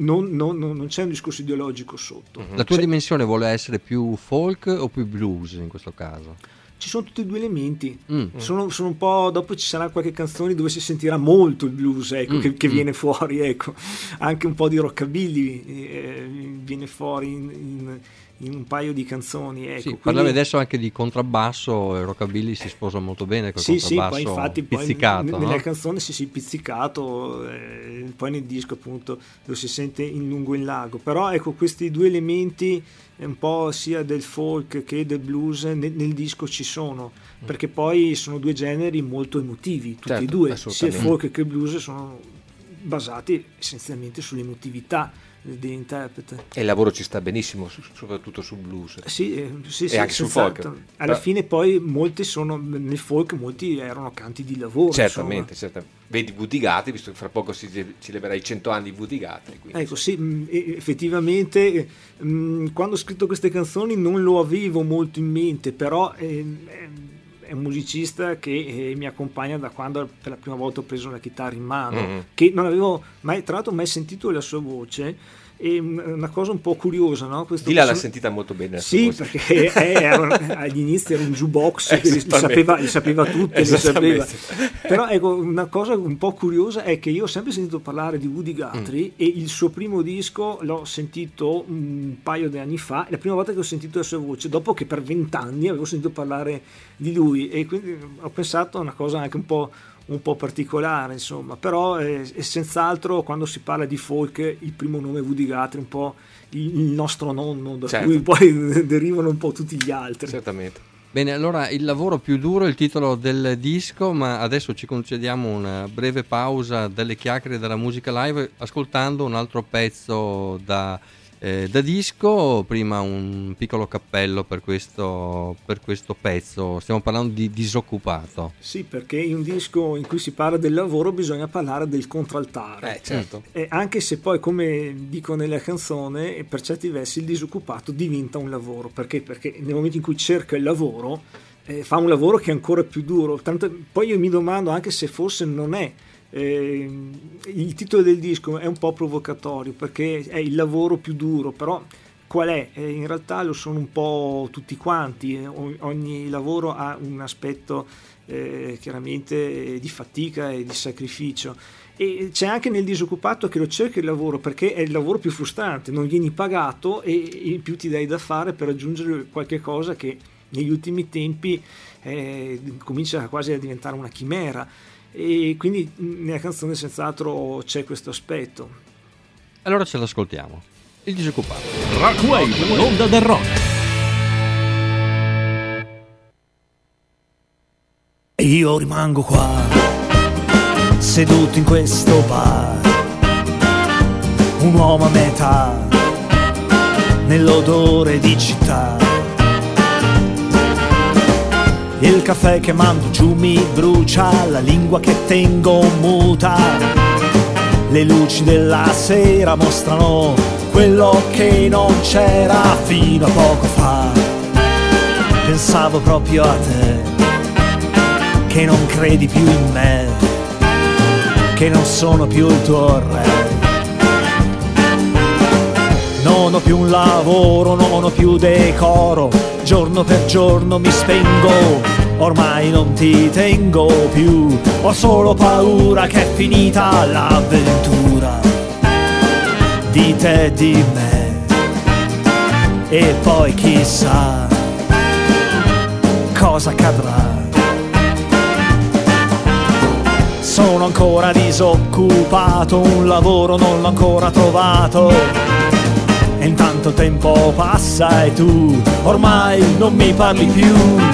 non c'è un discorso ideologico sotto. La tua dimensione vuole essere più folk o più blues in questo caso? Ci sono tutti e 2 elementi. Sono un po', dopo ci sarà qualche canzone dove si sentirà molto il blues, ecco, che viene fuori, ecco. Anche un po' di rockabilly viene fuori in un paio di canzoni. Ecco, sì, quindi... parlavi adesso anche di contrabbasso, il rockabilly si sposa molto bene col contrabbasso poi infatti pizzicato. Poi nella canzone si pizzicato, poi nel disco appunto lo si sente in lungo in largo, però ecco questi due elementi un po' sia del folk che del blues nel disco ci sono, perché poi sono due generi molto emotivi, tutti e due, sia il folk che il blues sono basati essenzialmente sull'emotività dell'interprete. E il lavoro ci sta benissimo, soprattutto sul blues. Sì, e anche sul folk. Alla fine poi molti sono, nel folk molti erano canti di lavoro. Certamente. Vedi Woody Guthrie, visto che fra poco si celebrerà i 100 anni di Woody Guthrie. Ecco, sì, effettivamente quando ho scritto queste canzoni non lo avevo molto in mente, però è un musicista che mi accompagna da quando per la prima volta ho preso la chitarra in mano, che non avevo mai, tra l'altro, mai sentito la sua voce. E una cosa un po' curiosa, no? L'ha sentita molto bene. Sì, perché agli inizi era un jukebox che li sapeva tutte, Però ecco, una cosa un po' curiosa è che io ho sempre sentito parlare di Woody Guthrie e il suo primo disco l'ho sentito un paio di anni fa, la prima volta che ho sentito la sua voce, dopo che per 20 anni avevo sentito parlare di lui, e quindi ho pensato a una cosa anche un po' particolare, insomma, però è senz'altro quando si parla di folk il primo nome è Woody Guthrie, un po' il nostro nonno, da cui poi derivano un po' tutti gli altri. Certamente. Bene, allora il lavoro più duro è il titolo del disco, ma adesso ci concediamo una breve pausa dalle chiacchiere della musica live ascoltando un altro pezzo da disco. Prima un piccolo cappello per questo pezzo, stiamo parlando di Disoccupato. Sì, perché in un disco in cui si parla del lavoro bisogna parlare del contraltare, certo. Anche se poi, come dico nella canzone, per certi versi il disoccupato diventa un lavoro, perché nel momento in cui cerca il lavoro fa un lavoro che è ancora più duro. Tanto, poi io mi domando anche se forse non è il titolo del disco è un po' provocatorio, perché è il lavoro più duro, però qual è? In realtà lo sono un po' tutti quanti, ogni lavoro ha un aspetto chiaramente di fatica e di sacrificio, e c'è anche nel disoccupato che lo cerca il lavoro perché è il lavoro più frustrante, non vieni pagato e in più ti dai da fare per raggiungere qualche cosa che negli ultimi tempi comincia quasi a diventare una chimera. E quindi nella canzone senz'altro c'è questo aspetto. Allora ce l'ascoltiamo. Il disoccupato. Rockwave, l'onda del rock. E io rimango qua, seduto in questo bar, un uomo a metà, nell'odore di città. Il caffè che mando giù mi brucia, la lingua che tengo muta. Le luci della sera mostrano quello che non c'era fino a poco fa. Pensavo proprio a te, che non credi più in me, che non sono più il tuo re. Non ho più un lavoro, non ho più decoro, giorno per giorno mi spengo, ormai non ti tengo più, ho solo paura che è finita l'avventura di te e di me, e poi chissà cosa accadrà. Sono ancora disoccupato, un lavoro non l'ho ancora trovato, e intanto tempo passa e tu ormai non mi parli più.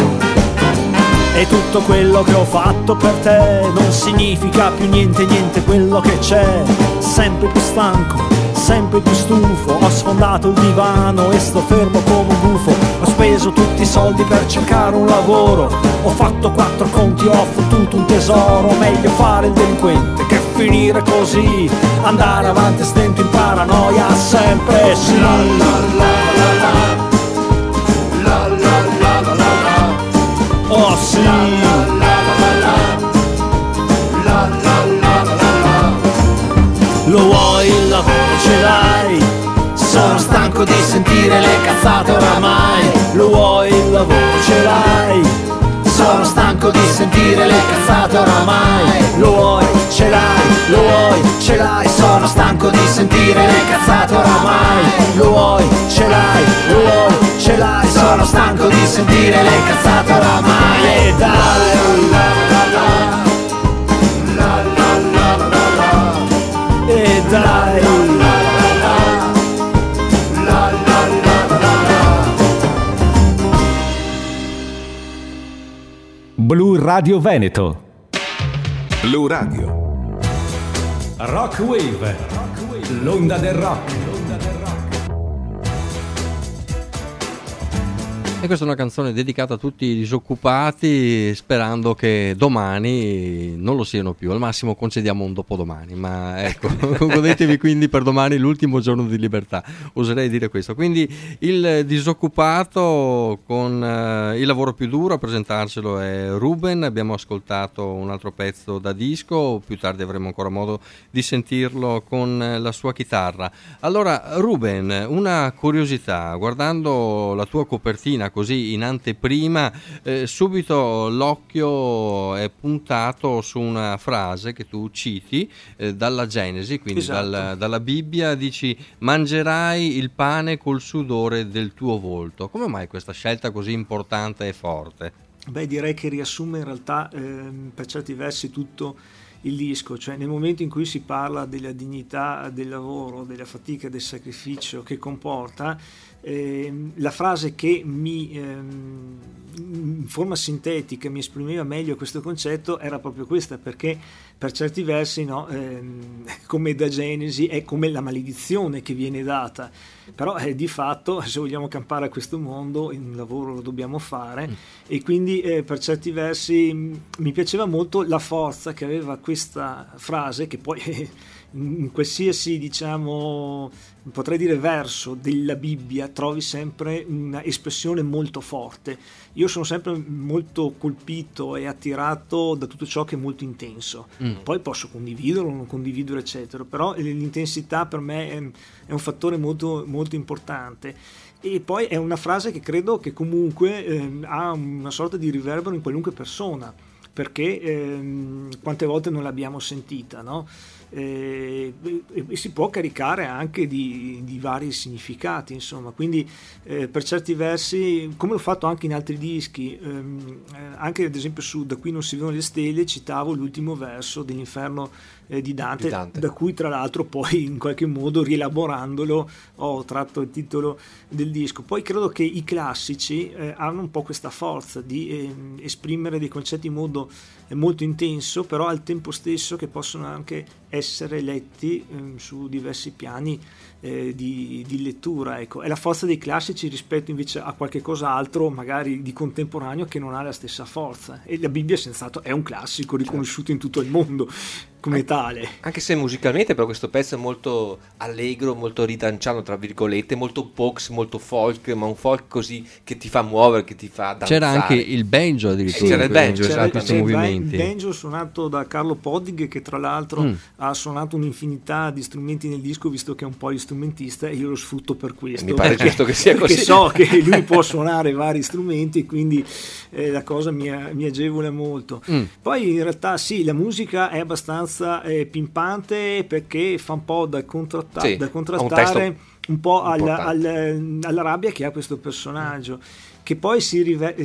E tutto quello che ho fatto per te non significa più niente, niente quello che c'è. Sempre più stanco, sempre più stufo, ho sfondato il divano e sto fermo come un gufo. Ho speso tutti i soldi per cercare un lavoro, ho fatto 4 conti, ho fottuto un tesoro. Meglio fare il delinquente che finire così, andare avanti a stento in paranoia sempre sì. La la la la la, la la la la la, oh sì. La la la la, la la la la la. Lo vuoi il lavoro, ce l'hai, sono stanco di sentire le cazzate oramai. Lo vuoi il lavoro, ce l'hai, sono stanco stanco di sentire le cazzate oramai. Lo vuoi, ce l'hai, lo vuoi, ce l'hai. Sono stanco di sentire le cazzate oramai. Lo vuoi, ce l'hai, lo vuoi, ce l'hai. Sono stanco di sentire le cazzate oramai. E dai, la la la la la la la la. E dai, la la la la la la la. Blu Radio Veneto. Blu Radio. Rock Wave. L'onda del rock. E questa è una canzone dedicata a tutti i disoccupati, sperando che domani non lo siano più, al massimo concediamo un dopodomani, ma ecco, godetevi quindi per domani l'ultimo giorno di libertà, oserei dire questo. Quindi il disoccupato con il lavoro più duro a presentarcelo è Ruben. Abbiamo ascoltato un altro pezzo da disco, più tardi avremo ancora modo di sentirlo con la sua chitarra. Allora Ruben, una curiosità, guardando la tua copertina così in anteprima, subito l'occhio è puntato su una frase che tu citi dalla Genesi, quindi esatto, dalla Bibbia. Dici: mangerai il pane col sudore del tuo volto. Come mai questa scelta così importante e forte? Beh, direi che riassume in realtà per certi versi tutto il disco, cioè nel momento in cui si parla della dignità del lavoro, della fatica, del sacrificio che comporta, la frase che in forma sintetica mi esprimeva meglio questo concetto era proprio questa, perché per certi versi, no, come da Genesi, è come la maledizione che viene data, però di fatto, se vogliamo campare a questo mondo, un lavoro lo dobbiamo fare, e quindi per certi versi mi piaceva molto la forza che aveva questa frase, che poi in qualsiasi, diciamo, potrei dire verso della Bibbia trovi sempre una espressione molto forte. Io sono sempre molto colpito e attirato da tutto ciò che è molto intenso. Poi posso condividerlo o non condividere, eccetera, però l'intensità per me è un fattore molto, molto importante. E poi è una frase che credo che comunque ha una sorta di riverbero in qualunque persona, perché quante volte non l'abbiamo sentita, no? E si può caricare anche di vari significati, insomma, quindi per certi versi, come l'ho fatto anche in altri dischi, anche ad esempio su Da qui non si vedono le stelle, citavo l'ultimo verso dell'Inferno di Dante, da cui tra l'altro poi in qualche modo rielaborandolo ho tratto il titolo del disco. Poi credo che i classici hanno un po' questa forza di esprimere dei concetti in modo molto intenso, però al tempo stesso che possono anche essere letti su diversi piani di lettura. Ecco, è la forza dei classici rispetto invece a qualche cosa altro magari di contemporaneo che non ha la stessa forza, e la Bibbia senz'altro è un classico riconosciuto in tutto il mondo come tale. Anche se musicalmente però questo pezzo è molto allegro, molto ritanciano tra virgolette, molto pox, molto folk, ma un folk così che ti fa muovere, che ti fa danzare. C'era anche il banjo addirittura. C'era il banjo, esatto. Il banjo suonato da Carlo Poddig, che tra l'altro ha suonato un'infinità di strumenti nel disco, visto che è un polistrumentista, e io lo sfrutto per questo. Mi pare giusto che sia così. Perché so che lui può suonare vari strumenti e quindi la cosa mi agevola molto. Poi in realtà sì, la musica è abbastanza pimpante, perché fa un po' da contrattare un po' alla rabbia che ha questo personaggio, che poi si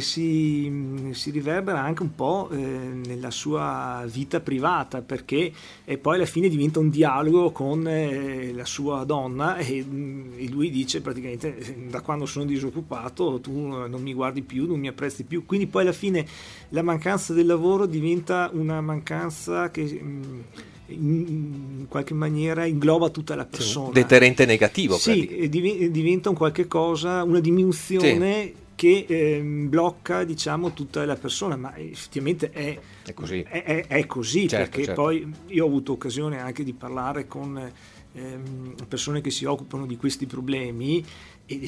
riverbera anche un po' nella sua vita privata, perché poi alla fine diventa un dialogo con la sua donna, e lui dice praticamente: da quando sono disoccupato tu non mi guardi più, non mi apprezzi più. Quindi poi alla fine la mancanza del lavoro diventa una mancanza che in qualche maniera ingloba tutta la persona, un deterrente negativo. Sì, diventa un qualche cosa, una diminuzione che blocca, diciamo, tutta la persona, ma effettivamente è così, certo, perché certo. Poi io ho avuto occasione anche di parlare con persone che si occupano di questi problemi, ed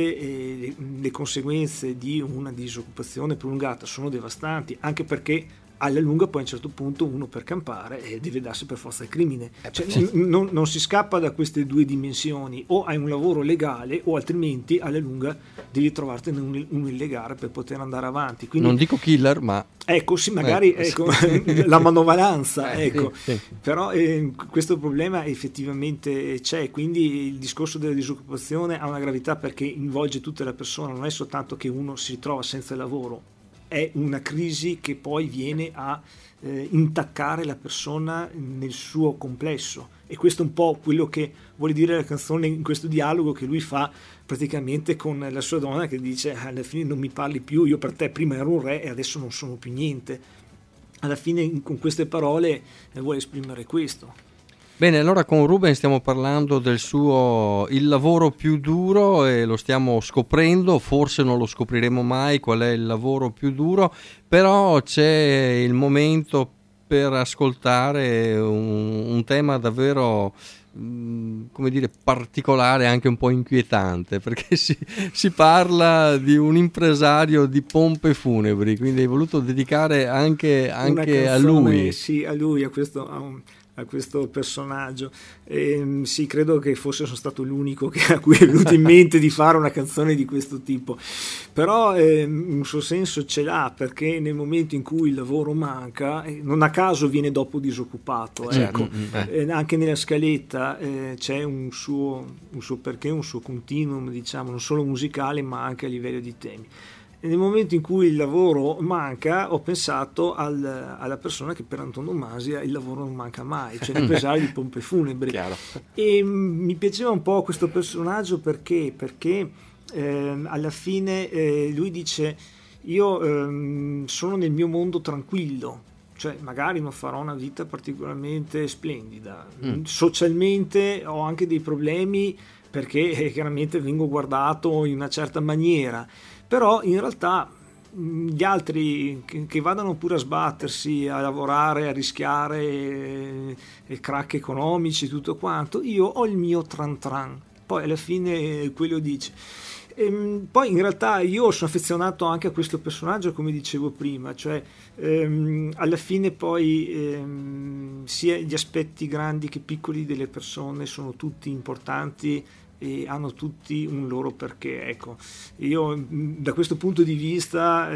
effettivamente le conseguenze di una disoccupazione prolungata sono devastanti, anche perché alla lunga poi a un certo punto uno per campare deve darsi per forza al crimine, cioè, non si scappa da queste due dimensioni, o hai un lavoro legale o altrimenti alla lunga devi trovartene un illegale per poter andare avanti. Quindi, non dico killer, ma ecco, sì, magari la manovalanza, ecco. Sì. Però questo problema effettivamente c'è, quindi il discorso della disoccupazione ha una gravità perché involge tutta la persona, non è soltanto che uno si ritrova senza lavoro, è una crisi che poi viene a intaccare la persona nel suo complesso, e questo è un po' quello che vuole dire la canzone in questo dialogo che lui fa praticamente con la sua donna, che dice alla fine non mi parli più, io per te prima ero un re e adesso non sono più niente. Alla fine con queste parole vuole esprimere questo. Bene, allora con Ruben stiamo parlando del suo il lavoro più duro, e lo stiamo scoprendo, forse non lo scopriremo mai qual è il lavoro più duro, però c'è il momento per ascoltare un tema davvero, come dire, particolare, anche un po' inquietante, perché si parla di un impresario di pompe funebri, quindi hai voluto dedicare anche canzone, a lui. Sì, a lui, a questo personaggio. Sì, credo che forse sono stato l'unico a cui è venuto in mente di fare una canzone di questo tipo, però un suo senso ce l'ha, perché nel momento in cui il lavoro manca, non a caso viene dopo disoccupato, ecco. Anche nella scaletta c'è un suo perché, un suo continuum, diciamo, non solo musicale ma anche a livello di temi. Nel momento in cui il lavoro manca, ho pensato alla persona che per antonomasia il lavoro non manca mai, cioè l'impresario di pompe funebri. Chiaro. E mi piaceva un po' questo personaggio perché alla fine lui dice: io sono nel mio mondo tranquillo, cioè magari non farò una vita particolarmente splendida, socialmente ho anche dei problemi perché chiaramente vengo guardato in una certa maniera, però in realtà gli altri che vadano pure a sbattersi, a lavorare, a rischiare crack economici, tutto quanto, io ho il mio tran tran. Poi alla fine quello dice. Poi in realtà io sono affezionato anche a questo personaggio, come dicevo prima, cioè alla fine poi sia gli aspetti grandi che piccoli delle persone sono tutti importanti e hanno tutti un loro perché. Ecco, io da questo punto di vista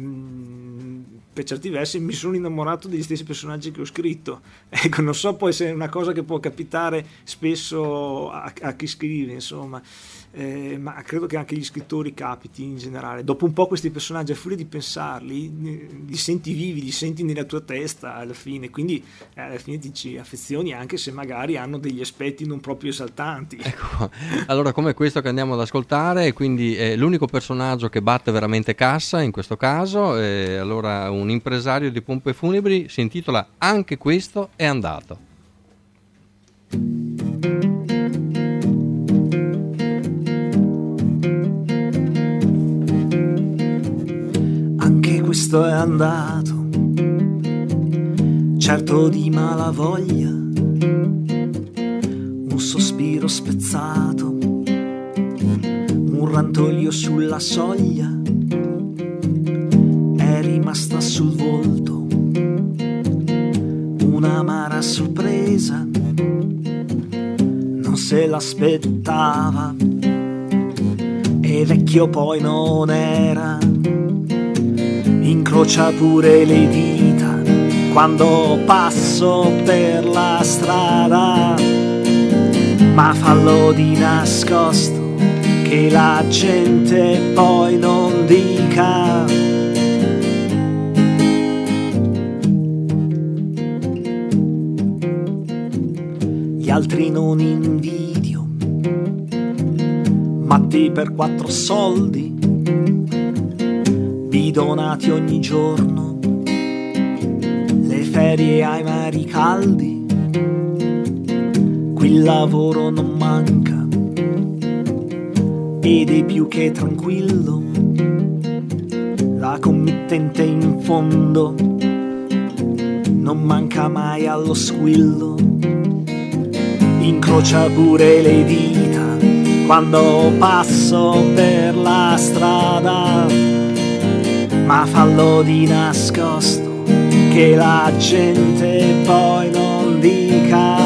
per certi versi mi sono innamorato degli stessi personaggi che ho scritto. Ecco, non so poi se è una cosa che può capitare spesso a chi scrive, insomma, ma credo che anche gli scrittori capiti in generale. Dopo un po' questi personaggi, a furia di pensarli, li senti vivi, li senti nella tua testa alla fine, quindi alla fine ti ci affezioni, anche se magari hanno degli aspetti non proprio esaltanti. Ecco, allora come questo che andiamo ad ascoltare, quindi l'unico personaggio che batte veramente cassa in questo caso, allora un impresario di pompe funebri, si intitola Anche questo è andato. Anche questo è andato, certo di malavoglia, un sospiro spezzato, un rantolio sulla soglia, è rimasta sul volto un'amara sorpresa, non se l'aspettava e vecchio poi non era. Incrocia pure le dita quando passo per la strada, ma fallo di nascosto che la gente poi non dica. Gli altri non invidio, matti per 4 soldi, bidonati ogni giorno, le ferie ai mari caldi, qui il lavoro non manca ed è più che tranquillo, la committente in fondo non manca mai allo squillo, incrocia pure le dita quando passo per la strada, ma fallo di nascosto che la gente poi non dica.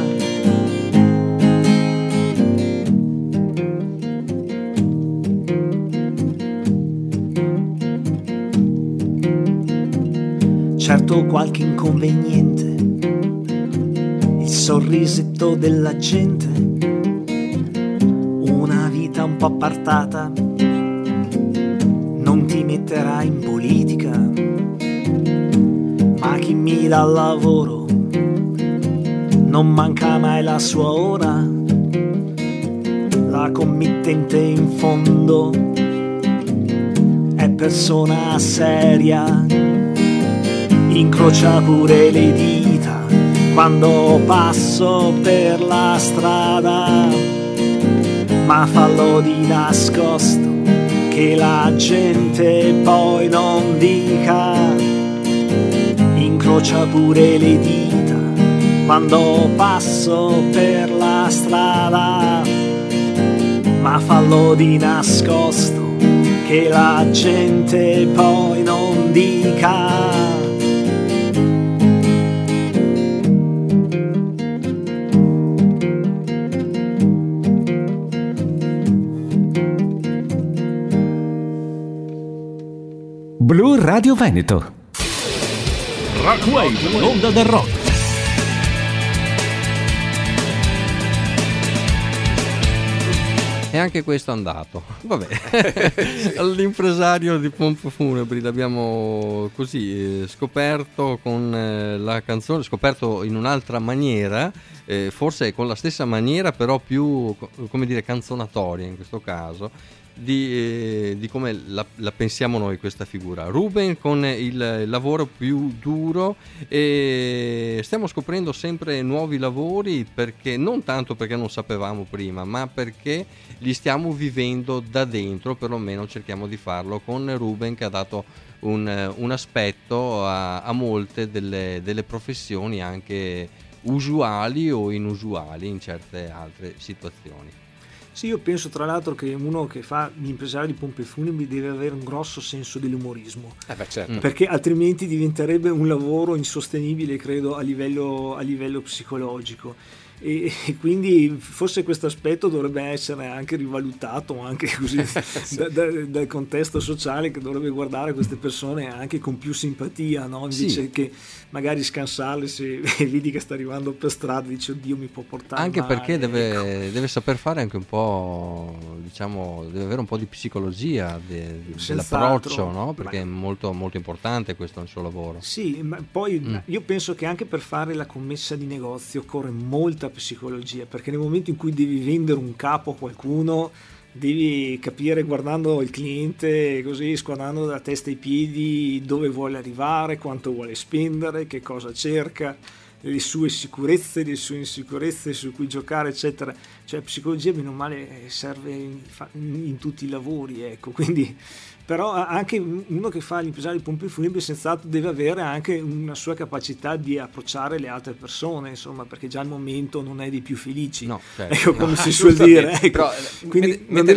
Certo qualche inconveniente, il sorrisetto della gente, una vita un po' appartata, non ti metterà in politica, ma chi mi dà il lavoro non manca mai la sua ora, la committente in fondo è persona seria, incrocia pure le dita quando passo per la strada, ma fallo di nascosto che la gente poi non dica. Incrocia pure le dita quando passo per la strada, ma fallo di nascosto che la gente poi non dica. Blu Radio Veneto. Rockwave, l'onda del rock. E anche questo è andato. Vabbè, all'impresario di pompe funebri l'abbiamo così scoperto con la canzone, scoperto in un'altra maniera, forse con la stessa maniera però più, come dire, canzonatoria in questo caso, di come la pensiamo noi questa figura. Ruben con il lavoro più duro, e stiamo scoprendo sempre nuovi lavori, perché non tanto perché non sapevamo prima, ma perché li stiamo vivendo da dentro, perlomeno cerchiamo di farlo con Ruben, che ha dato un aspetto a molte delle professioni anche usuali o inusuali in certe altre situazioni. Sì, io penso tra l'altro che uno che fa l'impresario di pompe funebri deve avere un grosso senso dell'umorismo, certo. Perché altrimenti diventerebbe un lavoro insostenibile, credo, a livello psicologico. E quindi forse questo aspetto dovrebbe essere anche rivalutato, anche così dal contesto sociale, che dovrebbe guardare queste persone anche con più simpatia, no? Invece che magari scansarle se vedi che sta arrivando per strada, dici oddio mi può portare anche male, perché deve saper fare anche un po', diciamo, deve avere un po' di psicologia dell'approccio, no? Perché è molto, molto importante questo nel suo lavoro. Sì, ma poi io penso che anche per fare la commessa di negozio occorre molta psicologia, perché nel momento in cui devi vendere un capo a qualcuno devi capire, guardando il cliente così, squadrando da testa ai piedi, dove vuole arrivare, quanto vuole spendere, che cosa cerca, le sue sicurezze, le sue insicurezze su cui giocare, eccetera. Cioè psicologia bene o male serve in tutti i lavori, ecco. Quindi però anche uno che fa l'impresario di pompe funebri senz'altro deve avere anche una sua capacità di approcciare le altre persone, insomma, perché già al momento non è dei più felici, no, certo, ecco, come si suol dire, ecco. Però, quindi mentre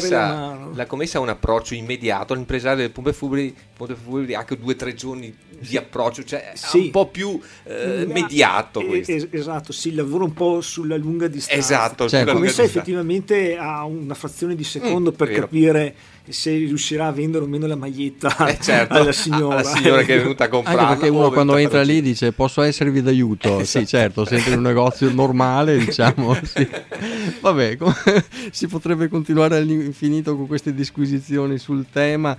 la commessa ha un approccio immediato, l'impresario del pompe funebri ha anche 2 o 3 giorni di approccio, cioè sì, un po' più mediato questo. Esatto, si lavora un po' sulla lunga distanza. Esatto, la commessa effettivamente ha una frazione di secondo per capire se riuscirà a vendere o meno la maglietta alla signora che è venuta a comprare. Anche perché uno quando entra lì dice posso esservi d'aiuto? Sì, certo, sempre in un negozio normale, diciamo, sì. Vabbè, si potrebbe continuare all'infinito con queste disquisizioni sul tema.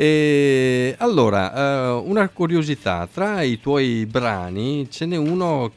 E allora, una curiosità: tra i tuoi brani ce n'è uno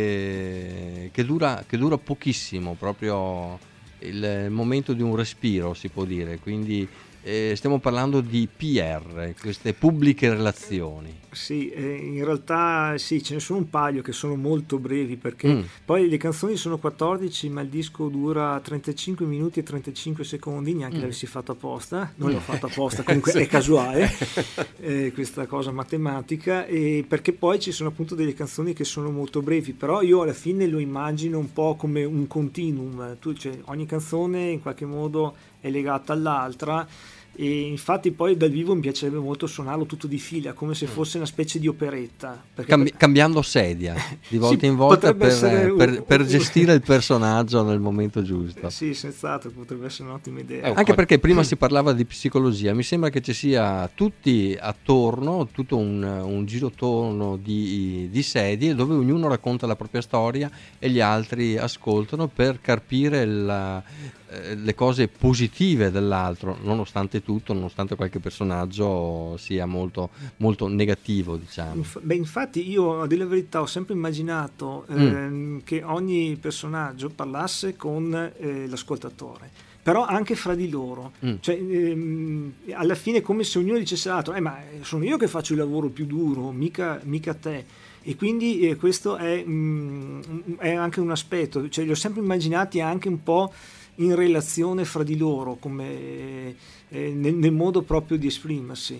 che dura pochissimo, proprio il momento di un respiro, si può dire, quindi stiamo parlando di PR, queste pubbliche relazioni. Sì, in realtà sì, ce ne sono un paio che sono molto brevi, perché poi le canzoni sono 14, ma il disco dura 35 minuti e 35 secondi, neanche l'avessi fatto apposta, non l'ho fatto apposta, comunque è casuale questa cosa matematica, perché poi ci sono appunto delle canzoni che sono molto brevi, però io alla fine lo immagino un po' come un continuum, cioè ogni canzone in qualche modo è legata all'altra. e infatti poi dal vivo mi piacerebbe molto suonarlo tutto di fila, come se fosse una specie di operetta, cambiando sedia di volta in volta per gestire il personaggio nel momento giusto. Sì, senz'altro, potrebbe essere un'ottima idea. Anche perché prima si parlava di psicologia, mi sembra che ci sia tutti attorno, tutto un girotorno di sedie dove ognuno racconta la propria storia e gli altri ascoltano per carpire le cose positive dell'altro, nonostante tutto, nonostante qualche personaggio sia molto, molto negativo, diciamo. Infatti io, a dire la verità, ho sempre immaginato che ogni personaggio parlasse con l'ascoltatore, però anche fra di loro, cioè alla fine è come se ognuno dicesse all'altro ma sono io che faccio il lavoro più duro, mica te. E quindi questo è anche un aspetto, cioè li ho sempre immaginati anche un po' in relazione fra di loro, come nel modo proprio di esprimersi.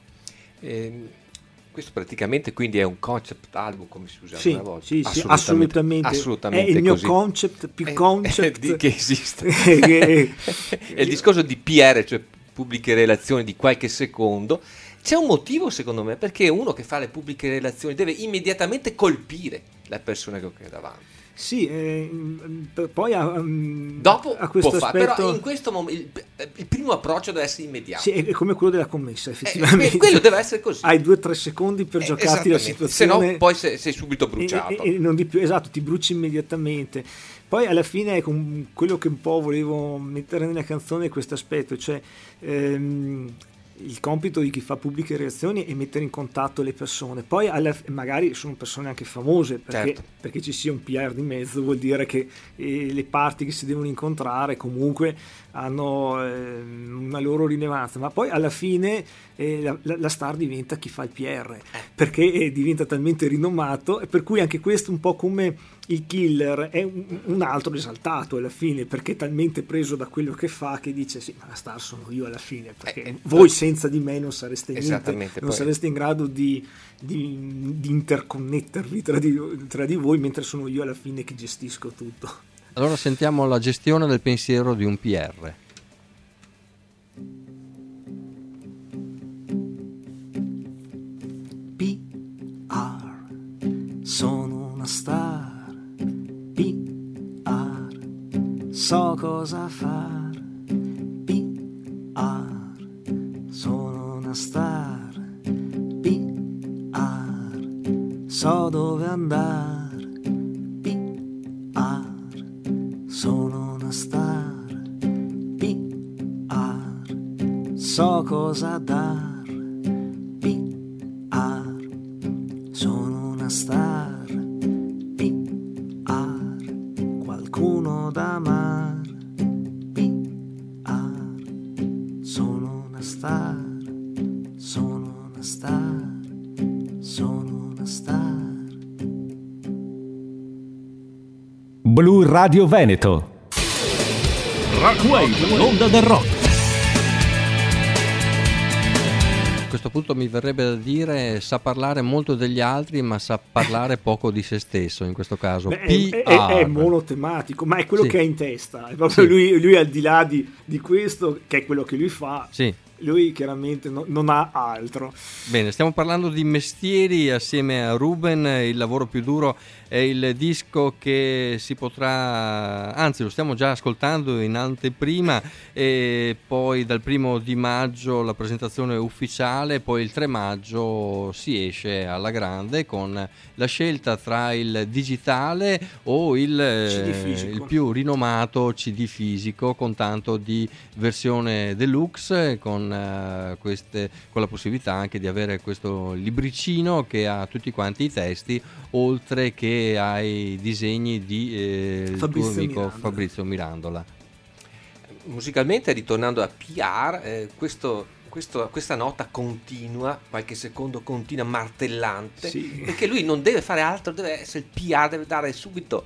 Questo praticamente quindi è un concept album, come si usava una volta. Sì, assolutamente. Assolutamente è il mio così. Concept più concept che esiste. È il discorso di PR, cioè pubbliche relazioni di qualche secondo. C'è un motivo secondo me, perché uno che fa le pubbliche relazioni deve immediatamente colpire la persona che è davanti. Sì, poi dopo a questo può aspetto, però in questo momento il primo approccio deve essere immediato. Sì, è come quello della commessa, effettivamente. Quello deve essere così. Hai 2-3 secondi per giocarti la situazione. Se no poi sei subito bruciato. E non di più, esatto, ti bruci immediatamente. Poi alla fine quello che un po' volevo mettere nella canzone è questo aspetto, cioè il compito di chi fa pubbliche relazioni è mettere in contatto le persone. Poi magari sono persone anche famose, perché ci sia un PR di mezzo vuol dire che le parti che si devono incontrare comunque hanno una loro rilevanza, ma poi alla fine la star diventa chi fa il PR, perché diventa talmente rinomato, e per cui anche questo un po' come il killer è un altro esaltato alla fine, perché è talmente preso da quello che fa che dice sì, ma la star sono io alla fine, perché voi senza di me non sareste niente, non sareste in grado di interconnettervi tra di voi, mentre sono io alla fine che gestisco tutto. Allora sentiamo la gestione del pensiero di un PR. PR, sono una star. PR, so cosa far. PR, sono una star. PR, so dove andare. Sono una star, PR, so cosa dar, PR, sono una star, PR, qualcuno da amar, PR, sono una star, sono una star, sono una star. Blu Radio Veneto. Rockwave, l'onda del rock. A questo punto mi verrebbe da dire sa parlare molto degli altri, ma sa parlare poco di se stesso in questo caso. È monotematico, ma è quello che ha in testa. È proprio lui al di là di questo, che è quello che lui fa. Sì. Lui chiaramente non ha altro. Bene, stiamo parlando di mestieri assieme a Ruben. Il lavoro più duro è il disco che si potrà, anzi lo stiamo già ascoltando in anteprima, e poi dal 1 di maggio la presentazione ufficiale, poi il 3 maggio si esce alla grande con la scelta tra il digitale o il più rinomato CD fisico, con tanto di versione deluxe, con la possibilità anche di avere questo libricino che ha tutti quanti i testi, oltre che ai disegni di tuo amico Fabrizio Mirandola. Musicalmente, ritornando a PR, questa nota continua, qualche secondo continua, martellante, perché lui non deve fare altro, deve essere il PR, deve dare subito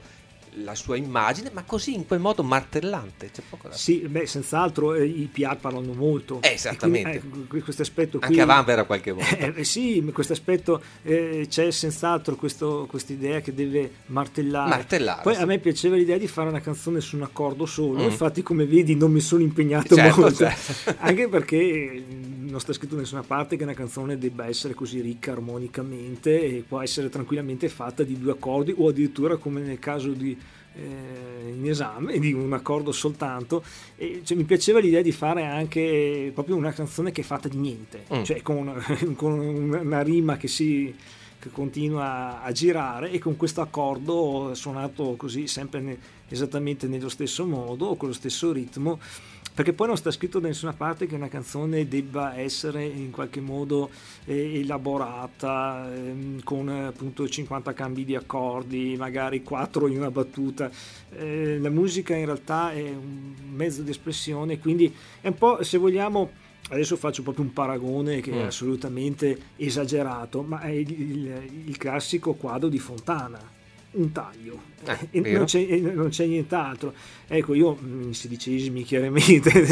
la sua immagine, ma così in quel modo martellante. C'è poco da... Sì, senz'alro i PR parlano molto. Esattamente. Quindi, questo aspetto qui, anche a Vanvera qualche volta. Sì, questo aspetto c'è senz'altro questa idea che deve martellare. Poi a me piaceva l'idea di fare una canzone su un accordo solo, infatti come vedi non mi sono impegnato molto, certo. Anche perché non sta scritto da nessuna parte che una canzone debba essere così ricca armonicamente, e può essere tranquillamente fatta di 2 accordi o addirittura come nel caso di in esame di un accordo soltanto, e cioè, mi piaceva l'idea di fare anche proprio una canzone che è fatta di niente, cioè con una rima che continua a girare, e con questo accordo suonato così sempre esattamente nello stesso modo, con lo stesso ritmo, perché poi non sta scritto da nessuna parte che una canzone debba essere in qualche modo elaborata con appunto 50 cambi di accordi, magari 4 in una battuta. La musica in realtà è un mezzo di espressione, quindi è un po', se vogliamo, adesso faccio proprio un paragone che è assolutamente esagerato, ma è il classico quadro di Fontana, un taglio, non c'è nient'altro. Ecco, io in sedicesimi chiaramente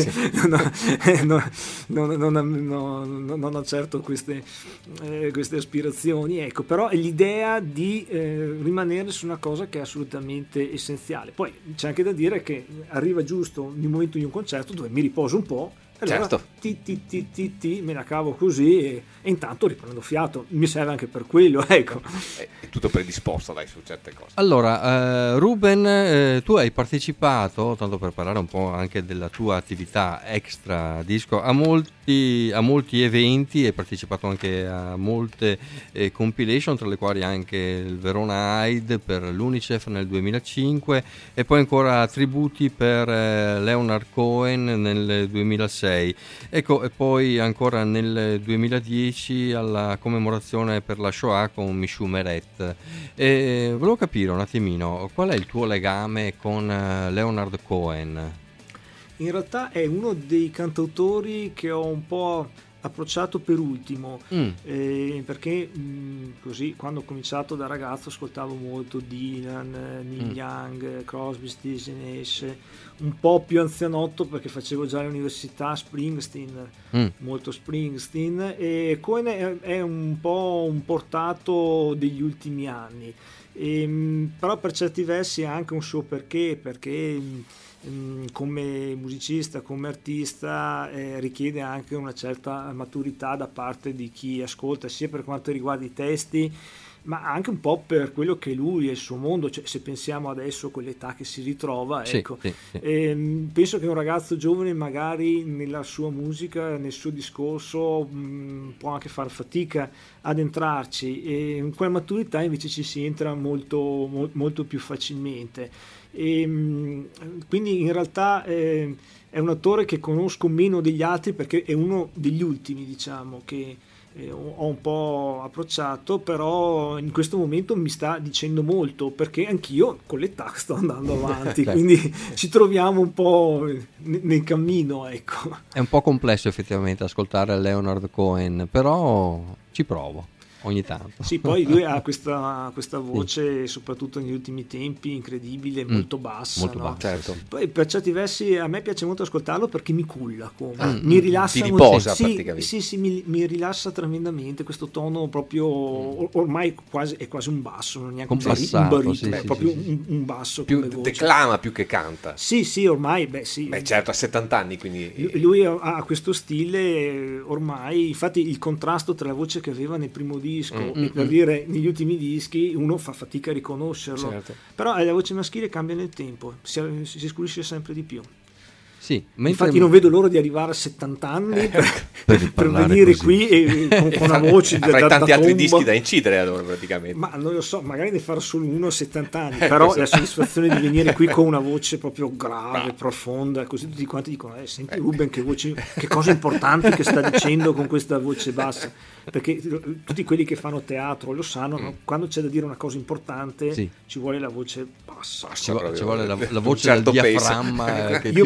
non ho certo queste aspirazioni, ecco, però l'idea di rimanere su una cosa che è assolutamente essenziale. Poi c'è anche da dire che arriva giusto nel momento di un concerto dove mi riposo un po', allora certo. Me la cavo così e intanto riprendo fiato, mi serve anche per quello, ecco. È tutto predisposto, dai, su certe cose. Allora, Ruben, tu hai partecipato, tanto per parlare un po' anche della tua attività extra disco, a molti eventi, hai partecipato anche a molte compilation, tra le quali anche il Verona Hyde per l'Unicef nel 2005 e poi ancora tributi per Leonard Cohen nel 2006. Ecco, e poi ancora nel 2010 alla commemorazione per la Shoah con Mishu Meret. E volevo capire un attimino qual è il tuo legame con Leonard Cohen. In realtà è uno dei cantautori che ho un po' approcciato per ultimo, perché così quando ho cominciato da ragazzo ascoltavo molto Dylan, Neil Young, Crosby, Stills & Nash, un po' più anzianotto perché facevo già l'università, Springsteen, molto Springsteen, e Cohen è un po' un portato degli ultimi anni, però per certi versi ha anche un suo perché come musicista, come artista richiede anche una certa maturità da parte di chi ascolta, sia per quanto riguarda i testi ma anche un po' per quello che lui è il suo mondo, cioè se pensiamo adesso a quell'età che si ritrova, ecco. Sì. Penso che un ragazzo giovane magari nella sua musica, nel suo discorso può anche far fatica ad entrarci, e in quella maturità invece ci si entra molto, molto più facilmente. Quindi in realtà è un attore che conosco meno degli altri perché è uno degli ultimi, diciamo, che ho un po' approcciato, però in questo momento mi sta dicendo molto perché anch'io con l'età sto andando avanti, quindi ci troviamo un po' nel cammino, ecco. È un po' complesso effettivamente ascoltare Leonard Cohen, però ci provo ogni tanto. Sì, poi lui ha questa voce, soprattutto negli ultimi tempi, incredibile, molto bassa. Molto no? bassa, certo. Poi per certi versi a me piace molto ascoltarlo perché mi culla, mi rilassa. Ti riposa praticamente. Sì, mi rilassa tremendamente questo tono proprio, ormai è quasi un basso, non è neanche un baritmo, è proprio un basso. Più come voce. declama più che canta. Sì, ormai, sì. Beh, certo, ha 70 anni, quindi... Lui ha questo stile ormai, infatti il contrasto tra la voce che aveva nel primo disco e per dire negli ultimi dischi uno fa fatica a riconoscerlo, certo. Però la voce maschile cambia nel tempo, si scurisce sempre di più. Sì, infatti non vedo l'ora di arrivare a 70 anni per venire così qui e con una voce avrai tanti altri dischi da incidere allora praticamente. Ma non lo so, magari ne farò solo uno a 70 anni, però la soddisfazione di venire qui con una voce proprio grave, profonda, così tutti quanti dicono senti Ruben che cose importanti che sta dicendo con questa voce bassa, perché tutti quelli che fanno teatro lo sanno, no? Quando c'è da dire una cosa importante ci vuole la voce bassa, ci vuole la voce del diaframma, che più diaframma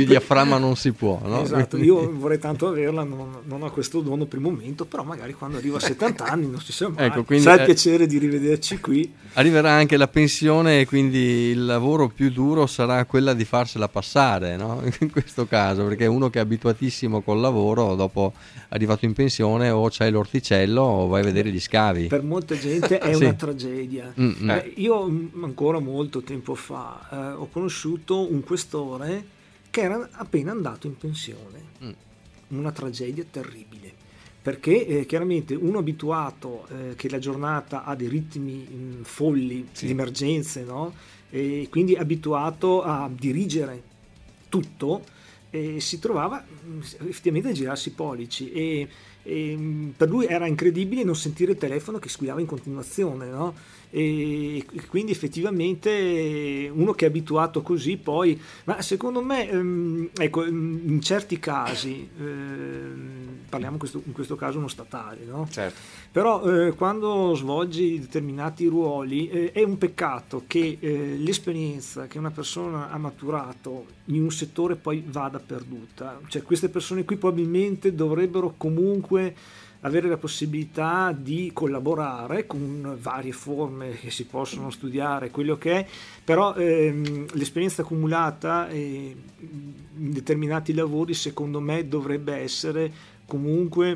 avrà ma non si può, no? Esatto, io vorrei tanto averla, non ho questo dono per il momento, però magari quando arrivo a 70 anni non si sa mai. Ecco, quindi, sarà il piacere di rivederci qui. Arriverà anche la pensione e quindi il lavoro più duro sarà quella di farsela passare, no? In questo caso, perché uno che è abituatissimo col lavoro, dopo arrivato in pensione o c'hai l'orticello o vai a vedere gli scavi. Per molta gente è Sì. una tragedia. Io ancora molto tempo fa ho conosciuto un questore che era appena andato in pensione. Una tragedia terribile. Perché chiaramente uno abituato che la giornata ha dei ritmi folli, Sì. di emergenze, no? E quindi abituato a dirigere tutto, si trovava effettivamente a girarsi i pollici e per lui era incredibile non sentire il telefono che squillava in continuazione, no? E quindi effettivamente uno che è abituato così poi, ma secondo me ecco, in certi casi parliamo in questo caso uno statale, no? Certo. Però quando svolgi determinati ruoli è un peccato che l'esperienza che una persona ha maturato in un settore poi vada perduta. Cioè queste persone qui probabilmente dovrebbero comunque avere la possibilità di collaborare con varie forme che si possono studiare, quello che è, però l'esperienza accumulata in determinati lavori secondo me dovrebbe essere comunque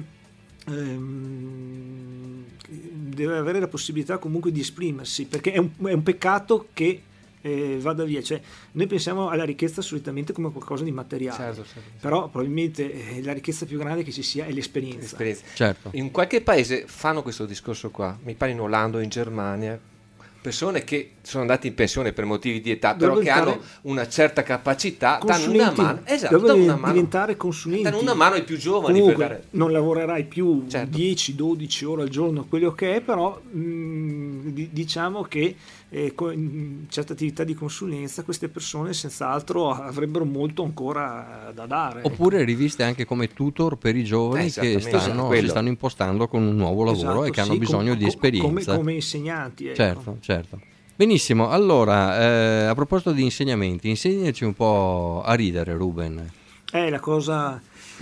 deve avere la possibilità comunque di esprimersi, perché è un peccato che vada via. Cioè, noi pensiamo alla ricchezza solitamente come qualcosa di materiale, Certo. però probabilmente la ricchezza più grande che ci sia è l'esperienza. Certo. In qualche paese fanno questo discorso qua, mi pare in Olanda o in Germania, persone che sono andate in pensione per motivi di età, però che hanno una certa capacità, danno una mano, diventare consulenti, danno una mano ai più giovani. Comunque, per dare... non lavorerai più Certo. 10-12 ore al giorno, quello che è, però diciamo che in certe attività di consulenza queste persone senz'altro avrebbero molto ancora da dare. Oppure riviste anche come tutor per i giovani che si stanno impostando con un nuovo lavoro e che hanno bisogno di esperienza. Come insegnanti. Ecco. Certo. Benissimo, allora a proposito di insegnamenti, insegnaci un po' a ridere, Ruben. La cosa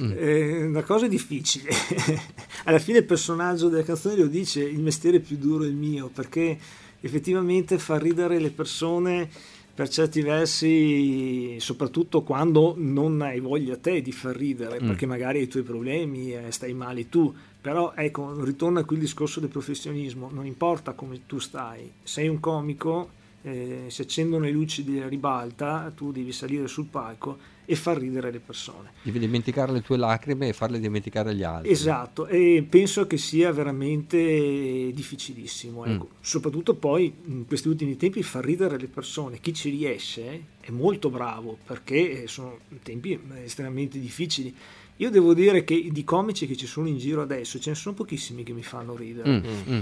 è difficile. Alla fine il personaggio della canzone lo dice: il mestiere più duro è il mio, perché effettivamente far ridere le persone per certi versi, soprattutto quando non hai voglia te di far ridere, perché magari hai i tuoi problemi, stai male tu, però ecco, ritorna qui il discorso del professionismo, non importa come tu stai, sei un comico, si accendono le luci della ribalta, tu devi salire sul palco e far ridere le persone. Devi dimenticare le tue lacrime e farle dimenticare agli altri. Esatto, e penso che sia veramente difficilissimo, ecco. Soprattutto poi in questi ultimi tempi far ridere le persone, chi ci riesce è molto bravo, perché sono tempi estremamente difficili. Io devo dire che di comici che ci sono in giro adesso ce ne sono pochissimi che mi fanno ridere,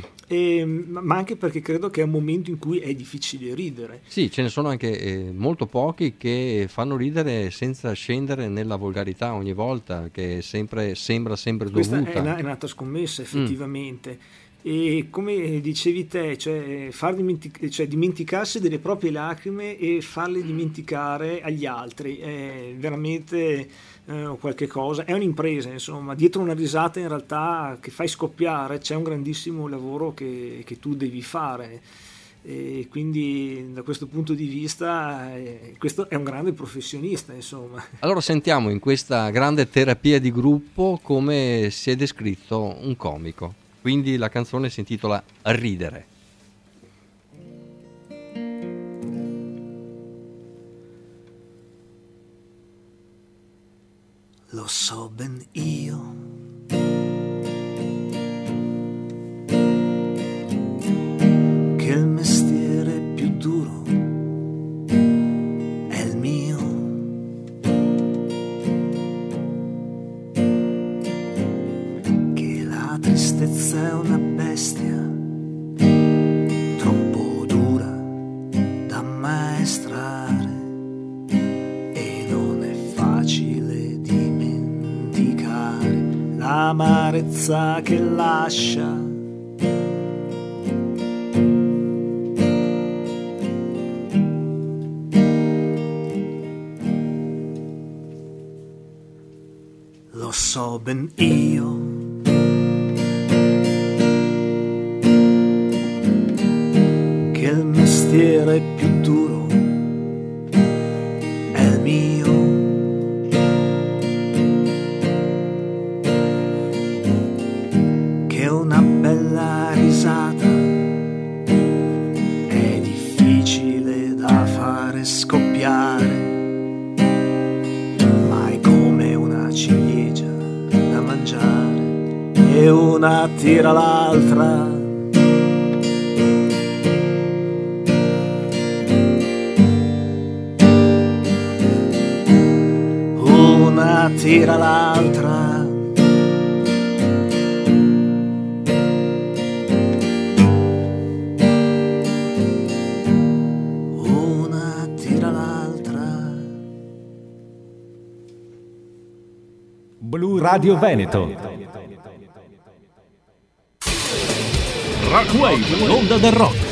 ma anche perché credo che è un momento in cui è difficile ridere. Sì, ce ne sono anche molto pochi che fanno ridere senza scendere nella volgarità ogni volta, che sembra sempre Questa dovuta. Questa è un'altra scommessa effettivamente. E come dicevi te, cioè dimenticarsi delle proprie lacrime e farle dimenticare agli altri è veramente qualche cosa, è un'impresa, insomma. Dietro una risata in realtà che fai scoppiare c'è un grandissimo lavoro che tu devi fare, e quindi da questo punto di vista questo è un grande professionista, insomma. Allora sentiamo in questa grande terapia di gruppo come si è descritto un comico. Quindi la canzone si intitola Ridere. Lo so ben io che il mestiere più duro è il mio, che la tristezza è una bestia troppo dura da ammaestrare e non è facile dimenticare l'amarezza che lascia. so ben io che il mestiere più duro è il mio. Che una bella risata è difficile da fare scoppiare, ma è come una ciliegia da mangiare e una tira l'altra. Una tira l'altra. Una tira l'altra. Blu Radio Veneto. Rockwave, l'onda del rock.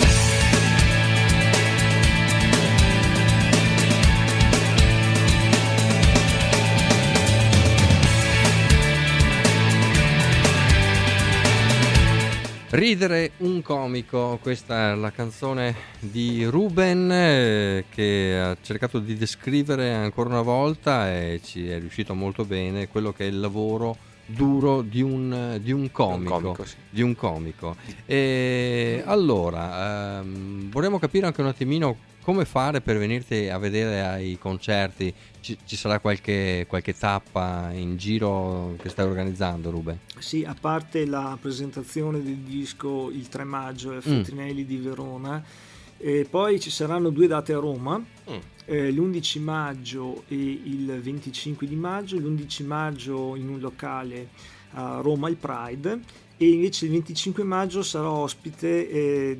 Ridere un comico, questa è la canzone di Ruben che ha cercato di descrivere ancora una volta e ci è riuscito molto bene quello che è il lavoro duro di un comico, sì. di un comico. E allora vorremmo capire anche un attimino come fare per venirti a vedere ai concerti. Ci sarà qualche tappa in giro che stai organizzando, Ruben? Sì, a parte la presentazione del disco il 3 maggio al Feltrinelli di Verona, poi ci saranno 2 date a Roma, l'11 maggio e il 25 di maggio. L'11 maggio in un locale a Roma, il Pride, e invece il 25 maggio sarò ospite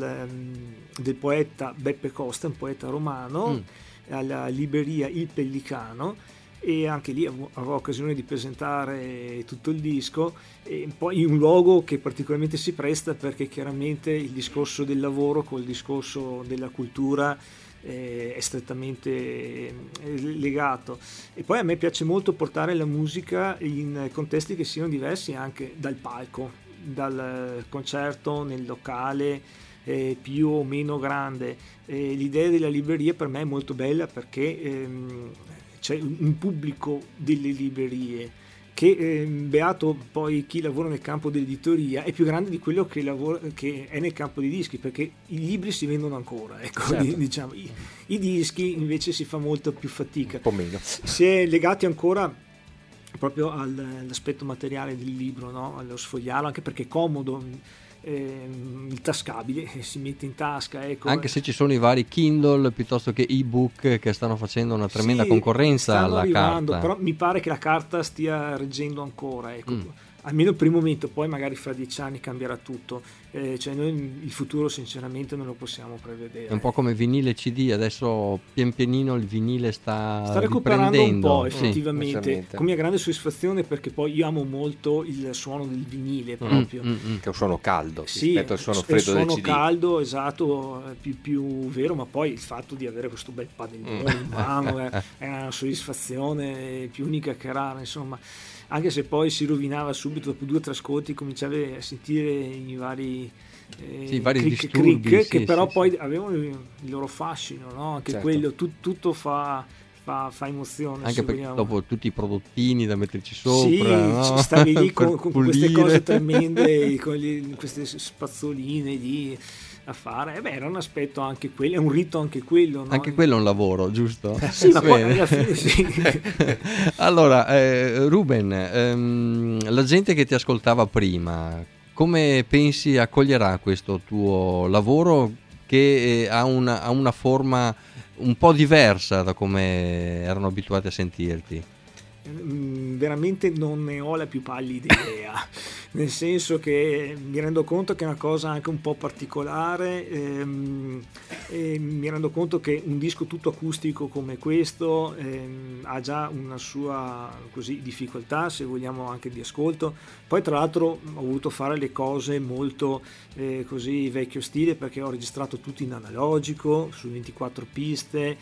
del poeta Beppe Costa, un poeta romano, alla libreria Il Pellicano, e anche lì avrò occasione di presentare tutto il disco, e poi in un luogo che particolarmente si presta perché chiaramente il discorso del lavoro col discorso della cultura è strettamente legato. E poi a me piace molto portare la musica in contesti che siano diversi anche dal palco, dal concerto nel locale più o meno grande. L'idea della libreria per me è molto bella perché c'è un pubblico delle librerie che beato poi chi lavora nel campo dell'editoria è più grande di quello che è nel campo dei dischi, perché i libri si vendono ancora, ecco, certo. Diciamo, i dischi invece si fa molto più fatica, un po' meno. Si è legati ancora proprio all'aspetto materiale del libro, no? Allo sfogliarlo, anche perché è comodo, il tascabile, si mette in tasca, ecco. Anche se ci sono i vari Kindle piuttosto che ebook che stanno facendo una tremenda concorrenza alla carta, però mi pare che la carta stia reggendo ancora, ecco. Almeno il primo momento, poi magari fra 10 anni cambierà tutto, cioè noi il futuro sinceramente non lo possiamo prevedere. È un po' come vinile CD, adesso pian pianino il vinile sta recuperando un po', effettivamente, sì, con mia grande soddisfazione, perché poi io amo molto il suono del vinile proprio, che è un suono caldo, sì, rispetto al suono freddo del CD. Il suono caldo, esatto, più vero, ma poi il fatto di avere questo bel padiglione in mano è una soddisfazione più unica che rara, insomma. Anche se poi si rovinava subito dopo 2 o 3 ascolti, cominciavi a sentire i vari crick, che però poi avevano il loro fascino, no? Anche certo. quello, tutto fa emozione. Anche perché dopo tutti i prodottini da metterci sopra, sì, no? stavi lì con queste cose tremende, con queste spazzoline lì a fare, era un aspetto anche quello, è un rito anche quello, no? Anche quello è un lavoro, giusto? Sì, ma poi alla fine sì. Allora, Ruben, la gente che ti ascoltava prima, come pensi accoglierà questo tuo lavoro che ha una forma un po' diversa da come erano abituati a sentirti? Veramente non ne ho la più pallida idea. nel senso che mi rendo conto che è una cosa anche un po' particolare, e mi rendo conto che un disco tutto acustico come questo ha già una sua difficoltà, se vogliamo, anche di ascolto. Poi tra l'altro ho voluto fare le cose molto così vecchio stile, perché ho registrato tutto in analogico su 24 piste.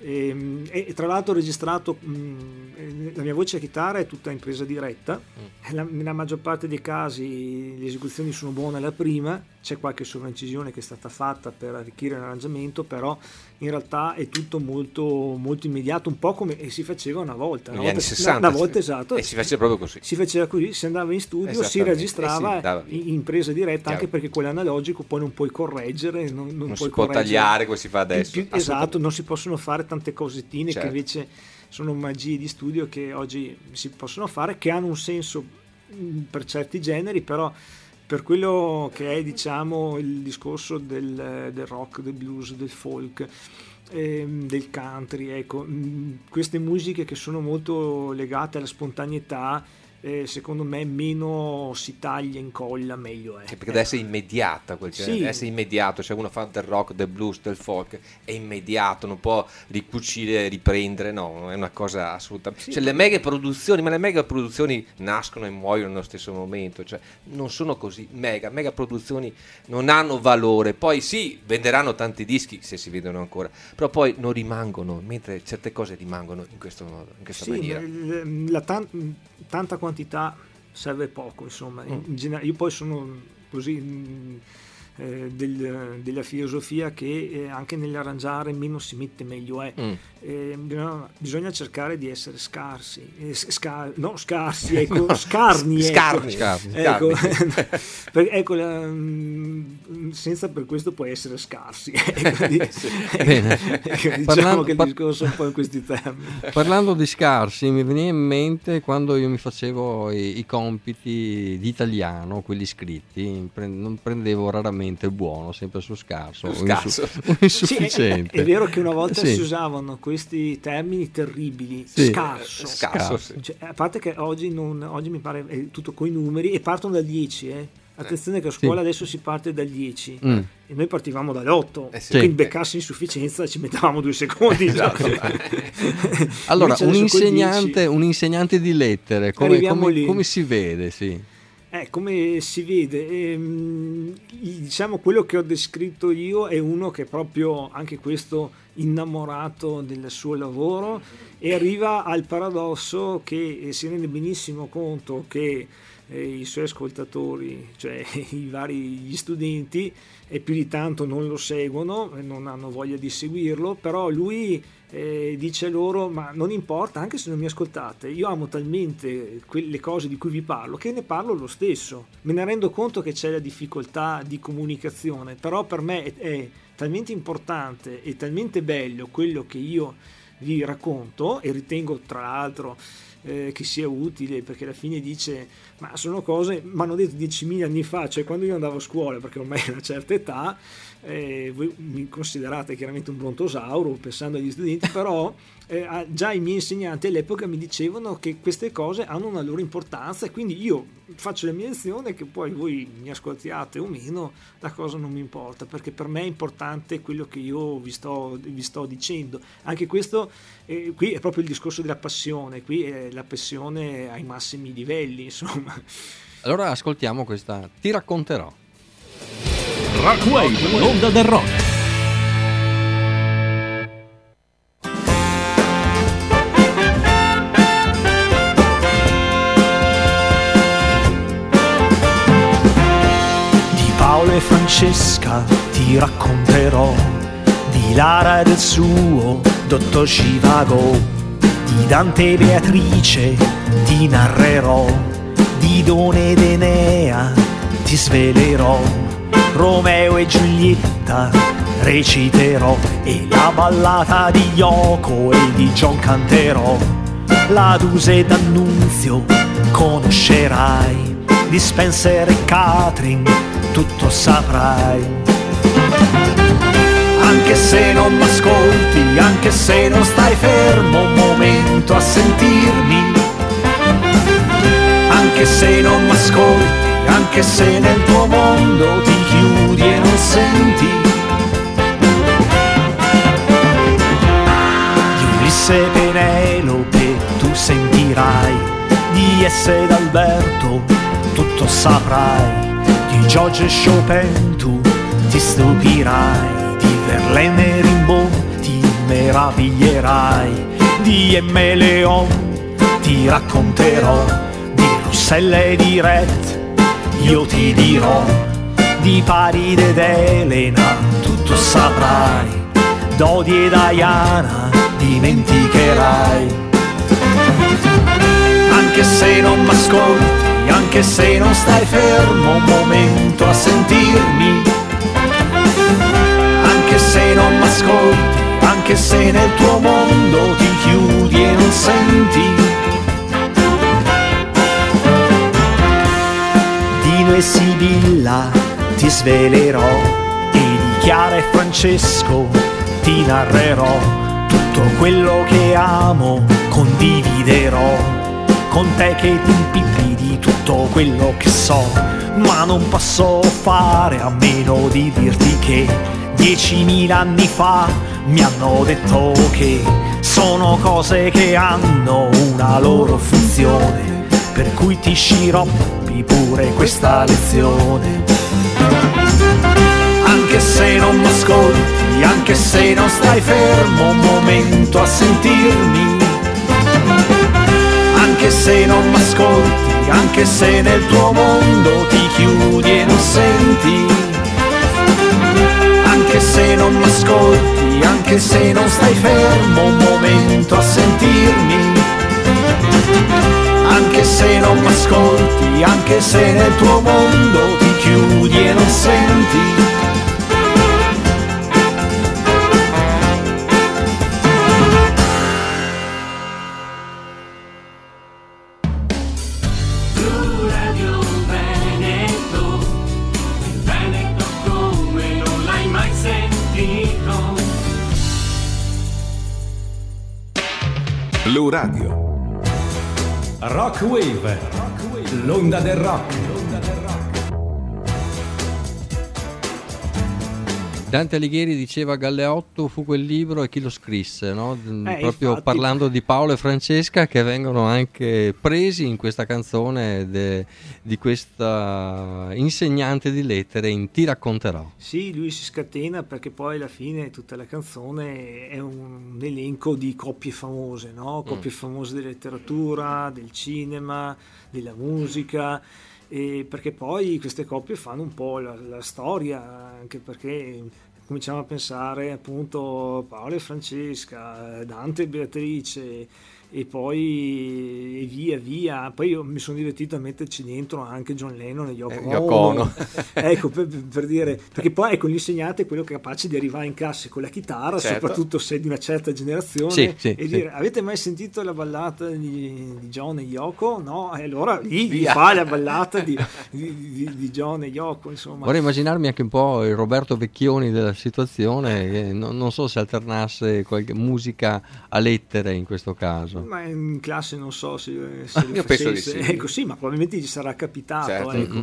E tra l'altro ho registrato la mia voce a chitarra è tutta in presa diretta. Nella maggior parte dei casi le esecuzioni sono buone la prima, c'è qualche sovraincisione che è stata fatta per arricchire l'arrangiamento, però in realtà è tutto molto, molto immediato, un po' come si faceva una volta negli anni 60, una volta, esatto, e si faceva proprio così, si andava in studio, si registrava in presa diretta, anche perché quello analogico poi non puoi correggere, non puoi si può tagliare come si fa adesso, esatto, non si possono fare tante cosettine che invece sono magie di studio che oggi si possono fare, che hanno un senso per certi generi, però per quello che è, diciamo, il discorso del rock, del blues, del folk, del country, ecco, queste musiche che sono molto legate alla spontaneità, secondo me meno si taglia e incolla, meglio è. Perché deve essere immediata, deve essere immediato, cioè uno fa del rock, del blues, del folk, è immediato, non può ricucire, riprendere, no, è una cosa assolutamente... Cioè le mega produzioni nascono e muoiono nello stesso momento, cioè non sono così, mega produzioni non hanno valore, poi sì, venderanno tanti dischi se si vedono ancora, però poi non rimangono, mentre certe cose rimangono in questa maniera. Tanta quantità serve poco, insomma. In generale, io poi sono così della filosofia che anche nell'arrangiare meno si mette meglio è. Bisogna cercare di essere scarsi, scarsi, ecco, scarni. Ecco, ecco senza per questo puoi essere scarsi. Diciamo che il discorso è un po' in questi termini. Parlando di scarsi, mi veniva in mente quando io mi facevo i compiti di italiano, quelli scritti, non prendevo raramente il buono, sempre su scarso. O insufficiente. È vero che una volta si usavano questi termini terribili, scarso. Cioè, a parte che oggi mi pare è tutto coi numeri e partono dal 10, Attenzione che a scuola adesso si parte dal 10 e noi partivamo dall'8, quindi beccarsi insufficienza ci mettevamo 2 secondi. Esatto. Allora, un insegnante di lettere, come si vede? Come si vede, diciamo, quello che ho descritto io è uno che è proprio, anche questo, innamorato del suo lavoro, e arriva al paradosso che si rende benissimo conto che i suoi ascoltatori, cioè gli studenti, e più di tanto non lo seguono, non hanno voglia di seguirlo, però lui dice loro: ma non importa, anche se non mi ascoltate, io amo talmente quelle cose di cui vi parlo che ne parlo lo stesso. Me ne rendo conto che c'è la difficoltà di comunicazione, però per me è talmente importante e talmente bello quello che io vi racconto, e ritengo tra l'altro che sia utile, perché alla fine dice: ma sono cose, mi hanno detto 10.000 anni fa, cioè quando io andavo a scuola, perché ormai è una certa età, voi mi considerate chiaramente un brontosauro pensando agli studenti, però già i miei insegnanti all'epoca mi dicevano che queste cose hanno una loro importanza, e quindi io faccio la mia azione, che poi voi mi ascoltiate o meno, la cosa non mi importa, perché per me è importante quello che io vi sto dicendo. Anche questo qui è proprio il discorso della passione, qui è la passione ai massimi livelli, insomma. Allora ascoltiamo questa Ti racconterò. Rockwave, l'onda del rock. Di Paolo e Francesca ti racconterò, di Lara e del suo dottor Zhivago, di Dante e Beatrice ti narrerò, di Done ed Enea ti svelerò, Romeo e Giulietta reciterò, e la ballata di Yoko e di John canterò, la Duse d'Annunzio conoscerai, di Spencer e Catherine tutto saprai. Anche se non m'ascolti, anche se non stai fermo un momento a sentirmi, anche se non m'ascolti, anche se nel tuo mondo ti chiudi e non senti. Di Ulisse e Penelope tu sentirai, di Esse ed Alberto tutto saprai, di George e Chopin tu ti stupirai, di Verlaine e Rimbaud ti meraviglierai, di M. Leon ti racconterò, di Roussel e di Ret io ti dirò, di Paris ed Elena tutto saprai, Dodi e Diana dimenticherai. Anche se non m'ascolti, anche se non stai fermo un momento a sentirmi, anche se non m'ascolti, anche se nel tuo mondo ti chiudi e non senti. Dino e Sibilla ti svelerò e di Chiara e Francesco ti narrerò, tutto quello che amo condividerò con te che ti impippi di tutto quello che so, ma non posso fare a meno di dirti che 10.000 anni fa mi hanno detto che sono cose che hanno una loro funzione, per cui ti sciroppi pure questa lezione. Anche se non mi ascolti, anche se non stai fermo un momento a sentirmi, anche se non mi ascolti, anche se nel tuo mondo ti chiudi e non senti, anche se non mi ascolti, anche se non stai fermo un momento a sentirmi, anche se non mi ascolti, anche se nel tuo mondo ti chiudi e non senti. Blu Radio. Rock Wave, l'onda del rock. Dante Alighieri diceva Galeotto fu quel libro e chi lo scrisse, no? Proprio infatti, parlando di Paolo e Francesca, che vengono anche presi in questa canzone di questa insegnante di lettere in Ti racconterò. Sì, lui si scatena perché poi alla fine tutta la canzone è un elenco di coppie famose, no? Coppie famose della letteratura, del cinema, della musica. E perché poi queste coppie fanno un po' la storia, anche perché cominciamo a pensare appunto Paolo e Francesca, Dante e Beatrice, e poi via. Poi io mi sono divertito a metterci dentro anche John Lennon e Yoko Ono. Ecco, per dire, perché poi ecco, l'insegnante è quello che è capace di arrivare in classe con la chitarra, certo, soprattutto se è di una certa generazione, sì, e dire: avete mai sentito la ballata di John e Yoko? No? E allora gli fa la ballata di John e Yoko, insomma. Vorrei immaginarmi anche un po' il Roberto Vecchioni della situazione, che non so se alternasse qualche musica a lettere in questo caso. Ma in classe non so se io penso di sì. Ecco, sì, ma probabilmente gli sarà capitato, certo. Ecco.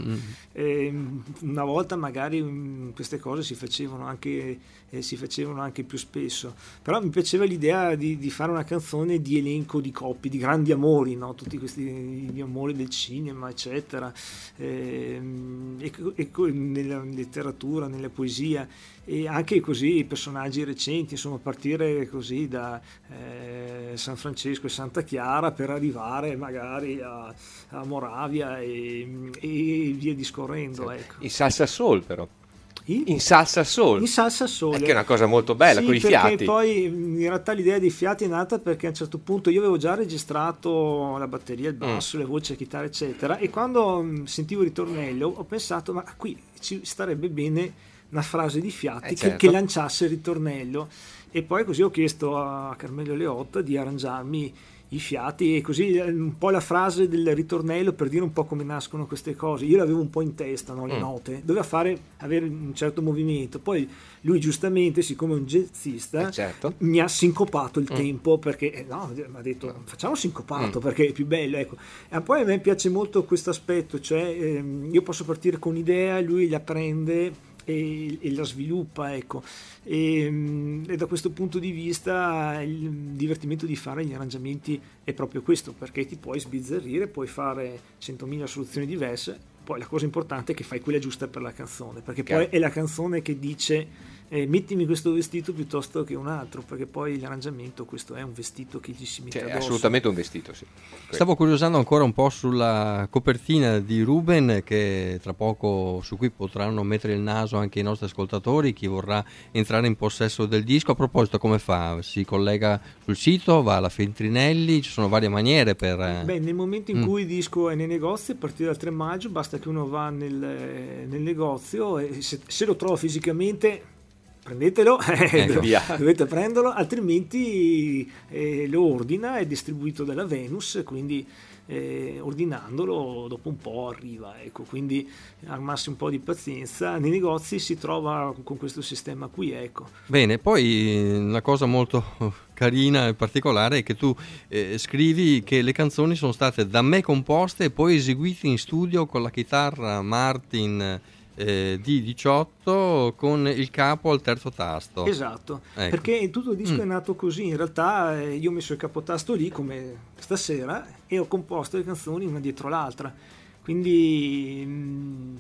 Una volta magari queste cose si facevano anche più spesso, però mi piaceva l'idea di fare una canzone di elenco di coppie, di grandi amori, no? Tutti questi amori del cinema, eccetera, e nella letteratura, nella poesia, e anche così i personaggi recenti, insomma, partire così da San Francesco e Santa Chiara per arrivare magari a Moravia e via discorrendo, ecco. In salsa soul, però. In salsa soul, che è una cosa molto bella, sì, con i fiati. Perché poi in realtà l'idea dei fiati è nata perché a un certo punto io avevo già registrato la batteria, il basso, le voci, la chitarra, eccetera, e quando sentivo il ritornello ho pensato: ma qui ci starebbe bene una frase di fiati certo, che lanciasse il ritornello. E poi così ho chiesto a Carmelo Leotta di arrangiarmi i fiati, e così un po' la frase del ritornello per dire un po' come nascono queste cose. Io l'avevo un po' in testa, no? Le note, doveva avere un certo movimento, poi lui giustamente, siccome è un jazzista, certo, mi ha sincopato il tempo, perché mi ha detto facciamo sincopato perché è più bello, ecco. E poi a me piace molto questo aspetto, cioè io posso partire con un'idea, lui la prende e la sviluppa, ecco. E da questo punto di vista il divertimento di fare gli arrangiamenti è proprio questo, perché ti puoi sbizzarrire, puoi fare 100.000 soluzioni diverse, poi la cosa importante è che fai quella giusta per la canzone, perché poi è la canzone che dice mettimi questo vestito piuttosto che un altro, perché poi l'arrangiamento, questo è un vestito che gli si mette addosso. È assolutamente un vestito, sì. Stavo curiosando ancora un po' sulla copertina di Ruben, che tra poco su cui potranno mettere il naso anche i nostri ascoltatori, chi vorrà entrare in possesso del disco. A proposito, come fa? Si collega sul sito, va alla Feltrinelli, ci sono varie maniere per... nel momento in cui il disco è nei negozi, a partire dal 3 maggio basta che uno va nel negozio e se lo trova fisicamente prendetelo, dovete prenderlo, altrimenti lo ordina, è distribuito dalla Venus, quindi ordinandolo dopo un po' arriva, ecco, quindi armarsi un po' di pazienza, nei negozi si trova con questo sistema qui, ecco. Bene, poi una cosa molto carina e particolare è che tu scrivi che le canzoni sono state da me composte e poi eseguite in studio con la chitarra Martin D18 con il capo al terzo tasto. Esatto, ecco. Perché tutto il disco è nato così, in realtà io ho messo il capotasto lì come stasera e ho composto le canzoni una dietro l'altra, quindi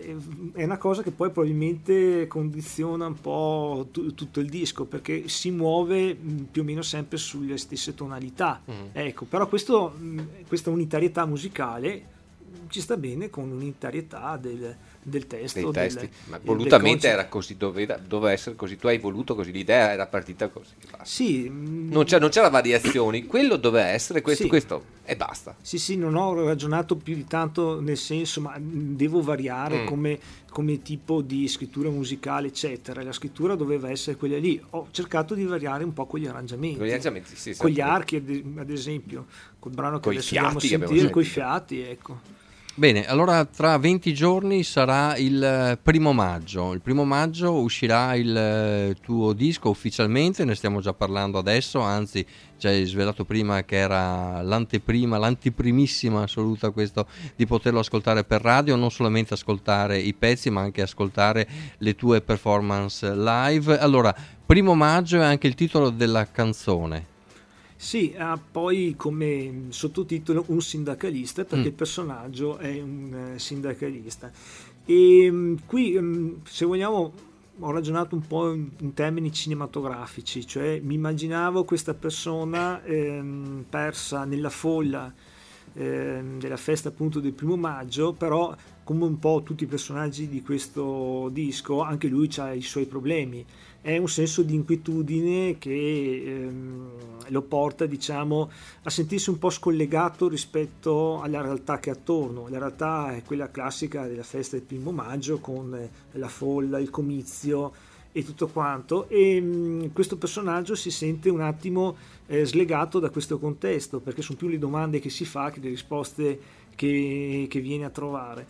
è una cosa che poi probabilmente condiziona un po' tutto il disco, perché si muove più o meno sempre sulle stesse tonalità, ecco, però questa unitarietà musicale ci sta bene con l'unitarietà del testo, dei testi, ma volutamente era così, doveva essere così, tu hai voluto così, l'idea era partita così, basta. Sì, non c'era variazioni, quello doveva essere questo, sì, questo e basta. Sì, non ho ragionato più di tanto nel senso, ma devo variare come tipo di scrittura musicale, eccetera. La scrittura doveva essere quella lì. Ho cercato di variare un po' con gli arrangiamenti, sì, con gli archi, ad esempio, col brano che adesso andiamo a sentire, coi fiati, ecco. Bene, allora tra 20 giorni sarà il 1° maggio. Il 1° maggio uscirà il tuo disco ufficialmente, ne stiamo già parlando adesso, anzi ci hai svelato prima che era l'antiprimissima assoluta questo di poterlo ascoltare per radio, non solamente ascoltare i pezzi ma anche ascoltare le tue performance live. Allora, 1° maggio è anche il titolo della canzone. Sì, ha poi come sottotitolo un sindacalista, perché il personaggio è un sindacalista. E qui, se vogliamo, ho ragionato un po' in termini cinematografici, cioè mi immaginavo questa persona persa nella folla della festa appunto del 1° maggio, però come un po' tutti i personaggi di questo disco, anche lui ha i suoi problemi. È un senso di inquietudine che lo porta, diciamo, a sentirsi un po' scollegato rispetto alla realtà che è attorno. La realtà è quella classica della festa del 1° maggio con la folla, il comizio e tutto quanto, e questo personaggio si sente un attimo slegato da questo contesto, perché sono più le domande che si fa che le risposte che viene a trovare.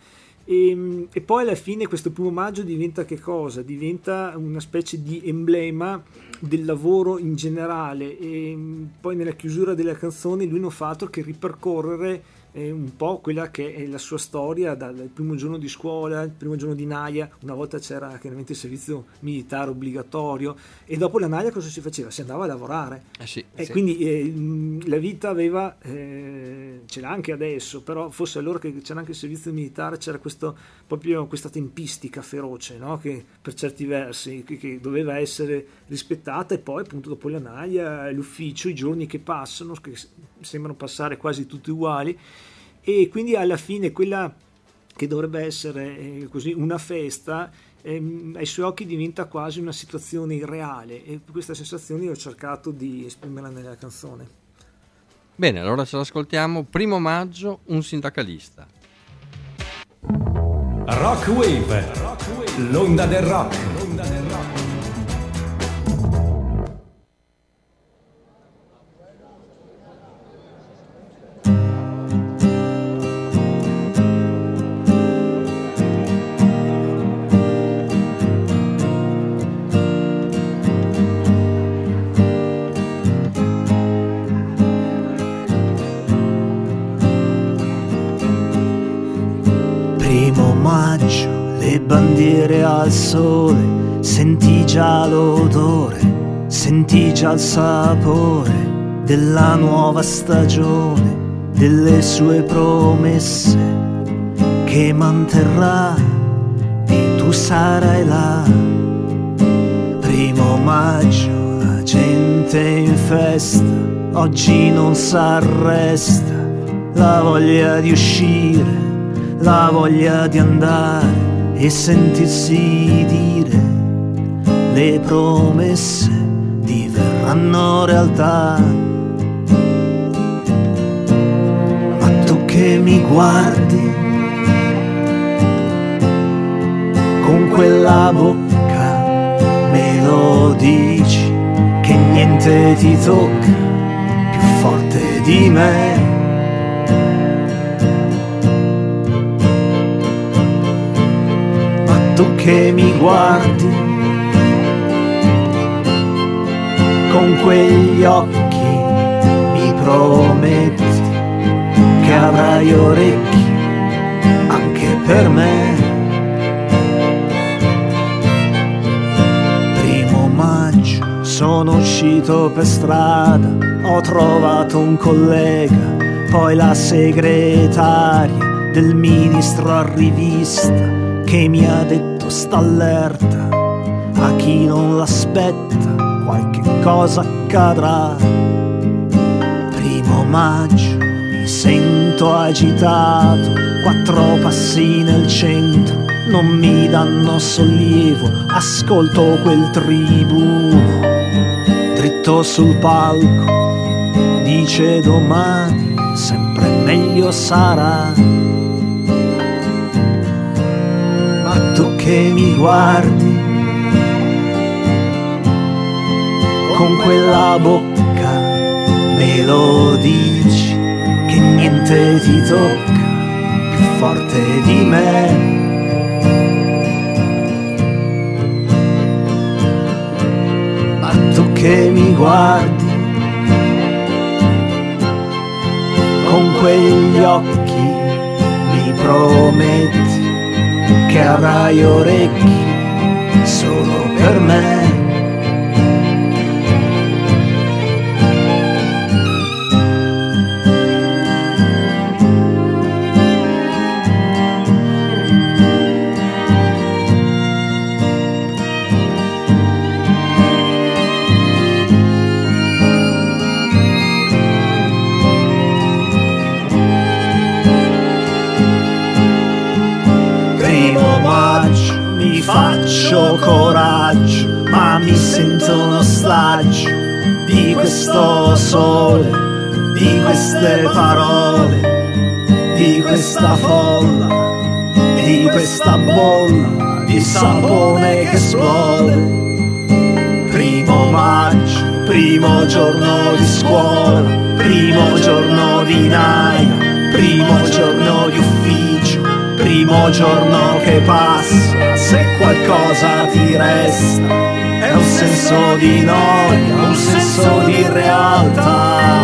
E poi alla fine questo 1° maggio diventa che cosa? Diventa una specie di emblema del lavoro in generale, e poi nella chiusura della canzone lui non fa altro che ripercorrere un po' quella che è la sua storia dal primo giorno di scuola, il primo giorno di Naia. Una volta c'era chiaramente il servizio militare obbligatorio e dopo la Naia cosa si faceva? Si andava a lavorare, sì. Quindi la vita aveva ce l'ha anche adesso, però forse allora che c'era anche il servizio militare c'era proprio questa tempistica feroce, no? Che per certi versi che doveva essere rispettata, e poi appunto dopo la Naia l'ufficio, i giorni che passano, che sembrano passare quasi tutti uguali, e quindi alla fine quella che dovrebbe essere così una festa ai suoi occhi diventa quasi una situazione irreale, e questa sensazione io ho cercato di esprimerla nella canzone. Bene, allora ce l'ascoltiamo. 1° maggio, un sindacalista. Rock Wave, l'onda del rock. bandiere al sole, senti già l'odore, senti già il sapore della nuova stagione, delle sue promesse che manterrà e tu sarai là. 1° maggio, la gente in festa, oggi non s'arresta, la voglia di uscire, la voglia di andare e sentirsi dire le promesse diverranno realtà. Ma tu che mi guardi con quella bocca, me lo dici che niente ti tocca più forte di me. Tu che mi guardi con quegli occhi, mi prometti che avrai orecchi anche per me. 1° maggio, sono uscito per strada, ho trovato un collega, poi la segretaria del ministro a rivista, che mi ha detto sta allerta, a chi non l'aspetta qualche cosa accadrà. 1° maggio, mi sento agitato, 4 passi nel centro non mi danno sollievo, ascolto quel tribuno dritto sul palco, dice domani sempre meglio sarà. Tu che mi guardi con quella bocca, me lo dici che niente ti tocca più forte di me. Ma tu che mi guardi con quegli occhi, mi prometti che avrai orecchi solo per me. Faccio coraggio, ma mi sento un ostaggio di questo sole, di queste parole, di questa folla, di questa bolla di sapone che esplode. 1° maggio, primo giorno di scuola, primo giorno di naia, primo giorno di ufficio, primo giorno che passa. Se qualcosa ti resta è un senso di noia, un senso di realtà.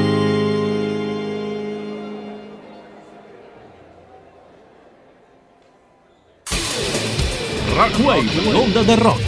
Rockwave, l'onda del rock.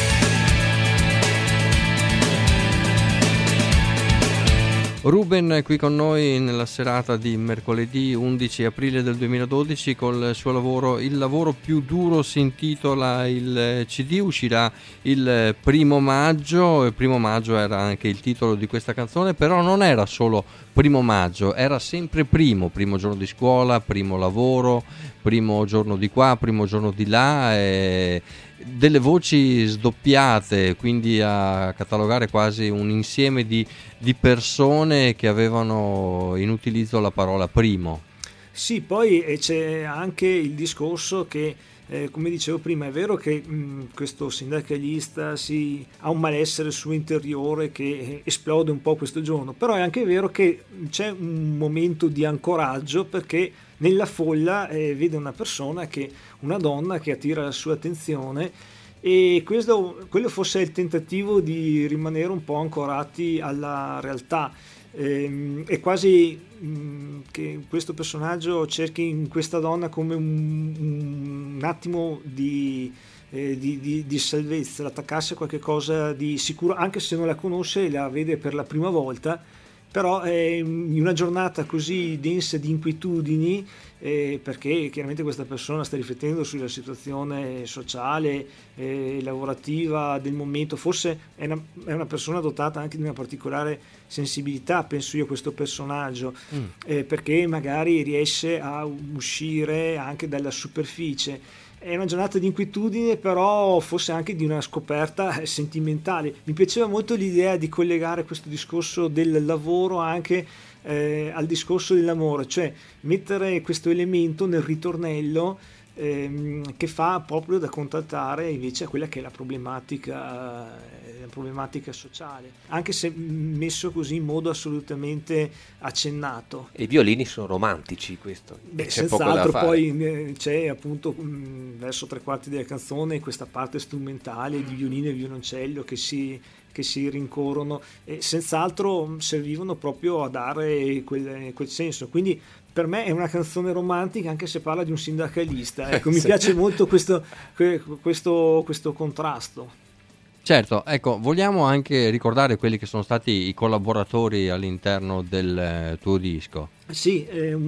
Ruben qui con noi nella serata di mercoledì 11 aprile del 2012 col suo lavoro Il lavoro più duro, si intitola. Il CD uscirà il 1° maggio. Il 1° maggio era anche il titolo di questa canzone, però non era solo 1° maggio, era sempre primo giorno di scuola, primo lavoro, primo giorno di qua, primo giorno di là, e delle voci sdoppiate, quindi a catalogare quasi un insieme di persone che avevano in utilizzo la parola primo. Sì, poi c'è anche il discorso che, come dicevo prima, è vero che questo sindacalista ha un malessere suo interiore che esplode un po' questo giorno, però è anche vero che c'è un momento di ancoraggio, perché nella folla vede una donna che attira la sua attenzione, e quello forse è il tentativo di rimanere un po' ancorati alla realtà. È quasi che questo personaggio cerchi in questa donna come un attimo di salvezza, l'attaccarsi a qualche cosa di sicuro, anche se non la conosce e la vede per la prima volta. Però in una giornata così densa di inquietudini, perché chiaramente questa persona sta riflettendo sulla situazione sociale, lavorativa del momento, forse è una persona dotata anche di una particolare sensibilità, penso io, a questo personaggio, perché magari riesce a uscire anche dalla superficie. È una giornata di inquietudine, però forse anche di una scoperta sentimentale. Mi piaceva molto l'idea di collegare questo discorso del lavoro anche al discorso dell'amore, cioè mettere questo elemento nel ritornello che fa proprio da contattare invece a quella che è la problematica sociale, anche se messo così in modo assolutamente accennato. E i violini sono romantici, questo. Beh, senz'altro. Poi c'è appunto verso 3/4 della canzone questa parte strumentale di violino e violoncello che si rincorrono, e senz'altro servivano proprio a dare quel senso. Quindi per me è una canzone romantica, anche se parla di un sindacalista. Ecco, mi piace molto questo contrasto. Certo, ecco, vogliamo anche ricordare quelli che sono stati i collaboratori all'interno del tuo disco. Sì,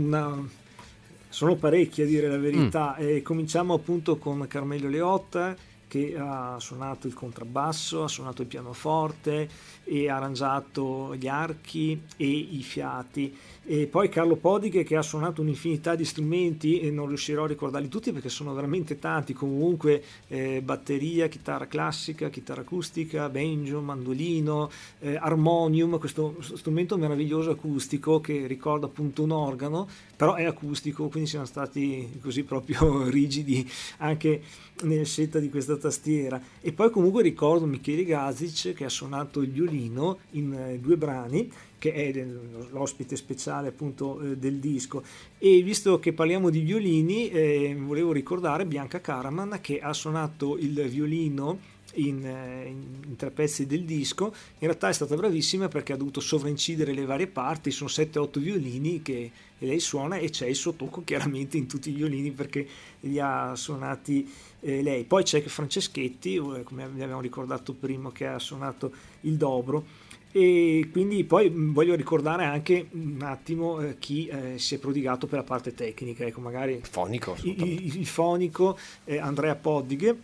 sono parecchi, a dire la verità. Cominciamo appunto con Carmelo Leotta, che ha suonato il contrabbasso, ha suonato il pianoforte e ha arrangiato gli archi e i fiati. E poi Carlo Podighe, che ha suonato un'infinità di strumenti, e non riuscirò a ricordarli tutti perché sono veramente tanti. Comunque batteria, chitarra classica, chitarra acustica, banjo, mandolino, armonium, questo strumento meraviglioso acustico che ricorda appunto un organo, però è acustico, quindi siamo stati così proprio rigidi anche nella scelta di questa tastiera. E poi comunque ricordo Michele Gazic, che ha suonato il violino in 2 brani, che è l'ospite speciale appunto del disco. E visto che parliamo di violini, volevo ricordare Bianca Karaman, che ha suonato il violino in 3 pezzi del disco. In realtà è stata bravissima perché ha dovuto sovraincidere le varie parti, sono 7-8 violini che lei suona, e c'è il suo tocco chiaramente in tutti i violini perché li ha suonati lei. Poi c'è Franceschetti, come abbiamo ricordato prima, che ha suonato il dobro. E quindi poi voglio ricordare anche un attimo chi si è prodigato per la parte tecnica, ecco, magari il fonico, Andrea Podighe,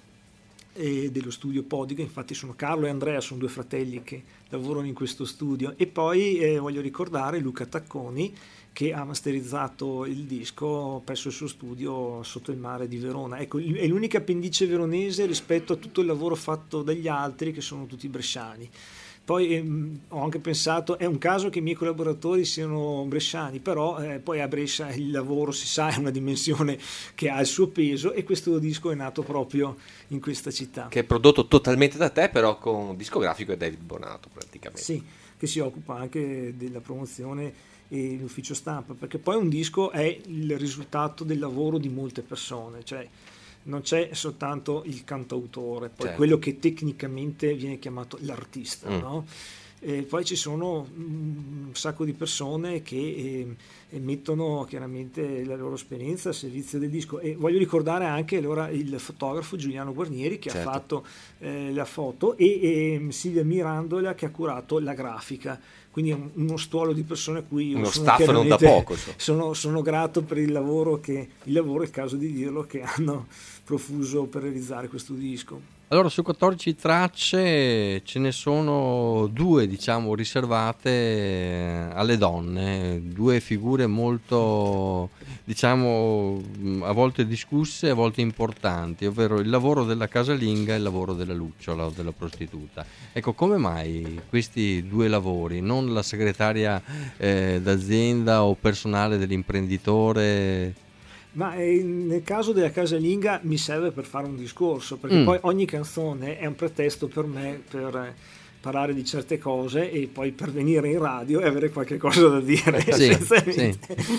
dello studio Podighe. Infatti Carlo e Andrea sono 2 fratelli che lavorano in questo studio. E poi voglio ricordare Luca Tacconi, che ha masterizzato il disco presso il suo studio sotto il mare di Verona. Ecco, è l'unica appendice veronese rispetto a tutto il lavoro fatto dagli altri, che sono tutti bresciani. Poi ho anche pensato, è un caso che i miei collaboratori siano bresciani, però poi a Brescia il lavoro, si sa, è una dimensione che ha il suo peso, e questo disco è nato proprio in questa città. Che è prodotto totalmente da te, però con un discografico è David Bonato praticamente. Sì, che si occupa anche della promozione e l'ufficio stampa, perché poi un disco è il risultato del lavoro di molte persone, cioè non c'è soltanto il cantautore, poi quello che tecnicamente viene chiamato l'artista, no? E poi ci sono un sacco di persone che mettono chiaramente la loro esperienza al servizio del disco. E voglio ricordare anche allora il fotografo Giuliano Guarnieri, che ha fatto la foto, e Silvia Mirandola, che ha curato la grafica. Quindi è uno stuolo di persone a cui uno staff non da poco. Sono grato per il lavoro, è il caso di dirlo, che hanno profuso per realizzare questo disco. Allora, su 14 tracce ce ne sono 2, diciamo, riservate alle donne, 2 figure molto, diciamo, a volte discusse, a volte importanti, ovvero il lavoro della casalinga e il lavoro della lucciola o della prostituta. Ecco, come mai questi 2 lavori, non la segretaria d'azienda o personale dell'imprenditore? Ma nel caso della casalinga mi serve per fare un discorso, perché poi ogni canzone è un pretesto per me per parlare di certe cose e poi per venire in radio e avere qualche cosa da dire. Sì.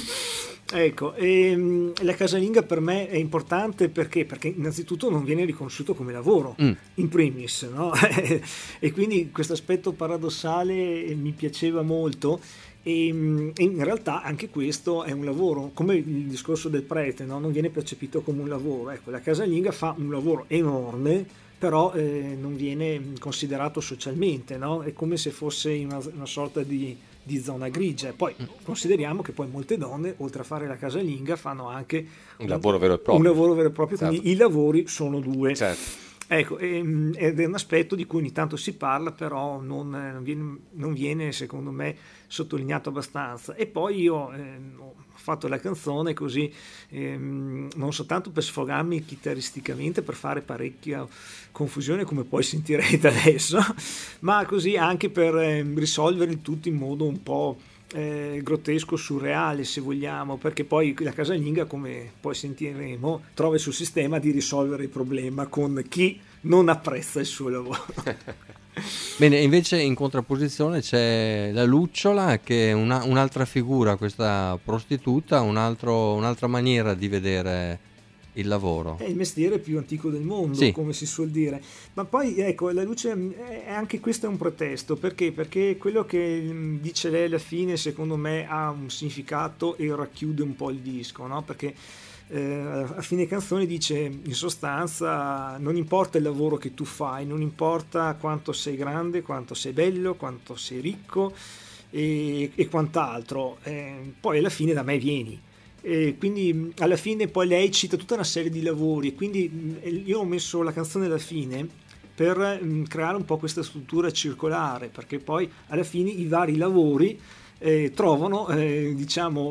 Ecco, la casalinga per me è importante perché innanzitutto non viene riconosciuto come lavoro, in primis, no? E quindi questo aspetto paradossale mi piaceva molto, E in realtà anche questo è un lavoro, come il discorso del prete, no? Non viene percepito come un lavoro. Ecco, la casalinga fa un lavoro enorme, però non viene considerato socialmente, no? È come se fosse una sorta di zona grigia. Poi consideriamo che poi molte donne, oltre a fare la casalinga, fanno anche un lavoro vero e proprio. Un lavoro vero e proprio, certo. Quindi i lavori sono due. Certo. Ecco, ed è un aspetto di cui ogni tanto si parla, però non viene secondo me sottolineato abbastanza. E poi io ho fatto la canzone così, non soltanto per sfogarmi chitarristicamente, per fare parecchia confusione come poi sentirete adesso, ma così anche per risolvere il tutto in modo un po' grottesco, surreale se vogliamo, perché poi la casalinga, come poi sentiremo, trova il suo sistema di risolvere il problema con chi non apprezza il suo lavoro. Bene, invece in contrapposizione c'è la lucciola, che è un'altra figura, questa prostituta, un'altra maniera di vedere il lavoro. È il mestiere più antico del mondo, sì, come si suol dire. Ma poi ecco, la luce è anche questo è un pretesto, perché quello che dice lei alla fine secondo me ha un significato e racchiude un po' il disco, no? Perché a fine canzone dice in sostanza: non importa il lavoro che tu fai, non importa quanto sei grande, quanto sei bello, quanto sei ricco e quant'altro, poi alla fine da me vieni. E quindi alla fine poi lei cita tutta una serie di lavori, e quindi io ho messo la canzone alla fine per creare un po' questa struttura circolare, perché poi alla fine i vari lavori trovano il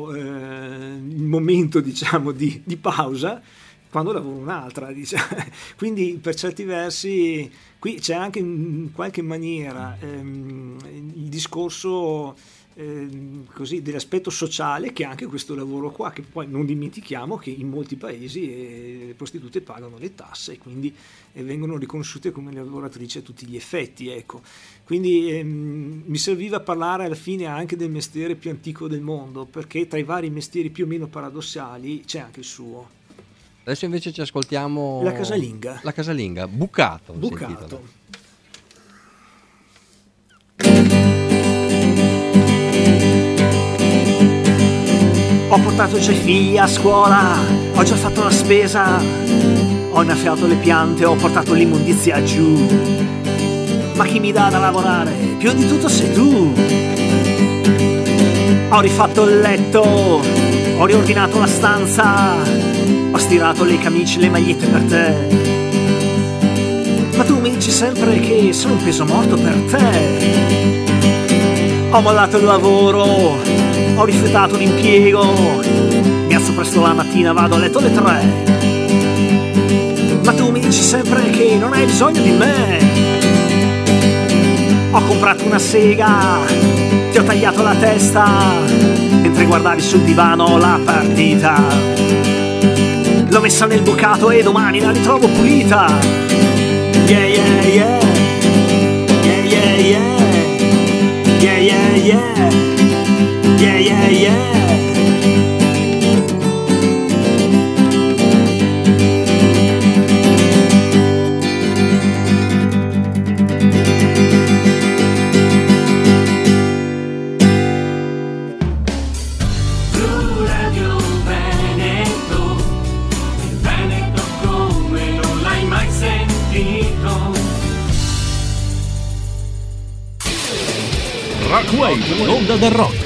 momento di pausa quando lavoro un'altra, diciamo. Quindi per certi versi qui c'è anche in qualche maniera il discorso così dell'aspetto sociale che è anche questo lavoro qua, che poi non dimentichiamo che in molti paesi le prostitute pagano le tasse e quindi vengono riconosciute come lavoratrici a tutti gli effetti, ecco. Quindi mi serviva parlare alla fine anche del mestiere più antico del mondo, perché tra i vari mestieri più o meno paradossali c'è anche il suo. Adesso invece ci ascoltiamo la casalinga. La casalinga, Bucato. Ho portato già i figli a scuola, ho già fatto la spesa, ho innaffiato le piante, ho portato l'immondizia giù. Ma chi mi dà da lavorare? Più di tutto sei tu. Ho rifatto il letto, ho riordinato la stanza, ho stirato le camicie, le magliette per te. Ma tu mi dici sempre che sono un peso morto per te. Ho mollato il lavoro, ho rifiutato l'impiego, mi alzo presto la mattina, vado a letto alle 3. Ma tu mi dici sempre che non hai bisogno di me. Ho comprato una sega, ti ho tagliato la testa, mentre guardavi sul divano la partita. L'ho messa nel bucato e domani la ritrovo pulita. Yeah, yeah, yeah. Yeah, yeah, yeah. Yeah, yeah, yeah. Yeah, yeah, yeah. Blu Radio Veneto, il Veneto come non l'hai mai sentito. Rockwave, l'onda del rock.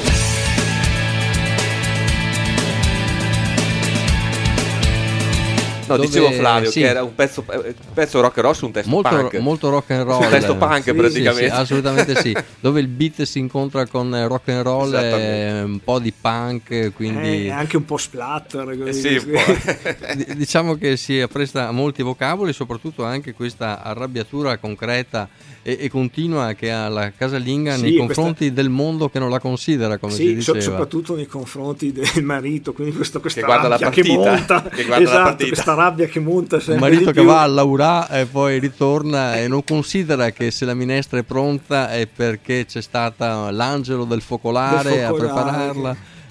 No, dicevo Flavio, sì, che era un pezzo rock and roll su un testo punk. Molto rock and roll. Su un testo punk, sì, praticamente. Sì, assolutamente sì. Dove il beat si incontra con rock and roll, un po' di punk, quindi anche un po' splatter. Sì, un po'. Diciamo che si presta a molti vocaboli, soprattutto anche questa arrabbiatura concreta e continua che ha la casalinga nei confronti del mondo che non la considera, come si diceva. Soprattutto nei confronti del marito, quindi questa che guarda la partita, che monta, esatto, questa rabbia che monta sempre. Un marito che va a lavorare e poi ritorna e non considera che se la minestra è pronta è perché c'è stata l'angelo del focolare a prepararla.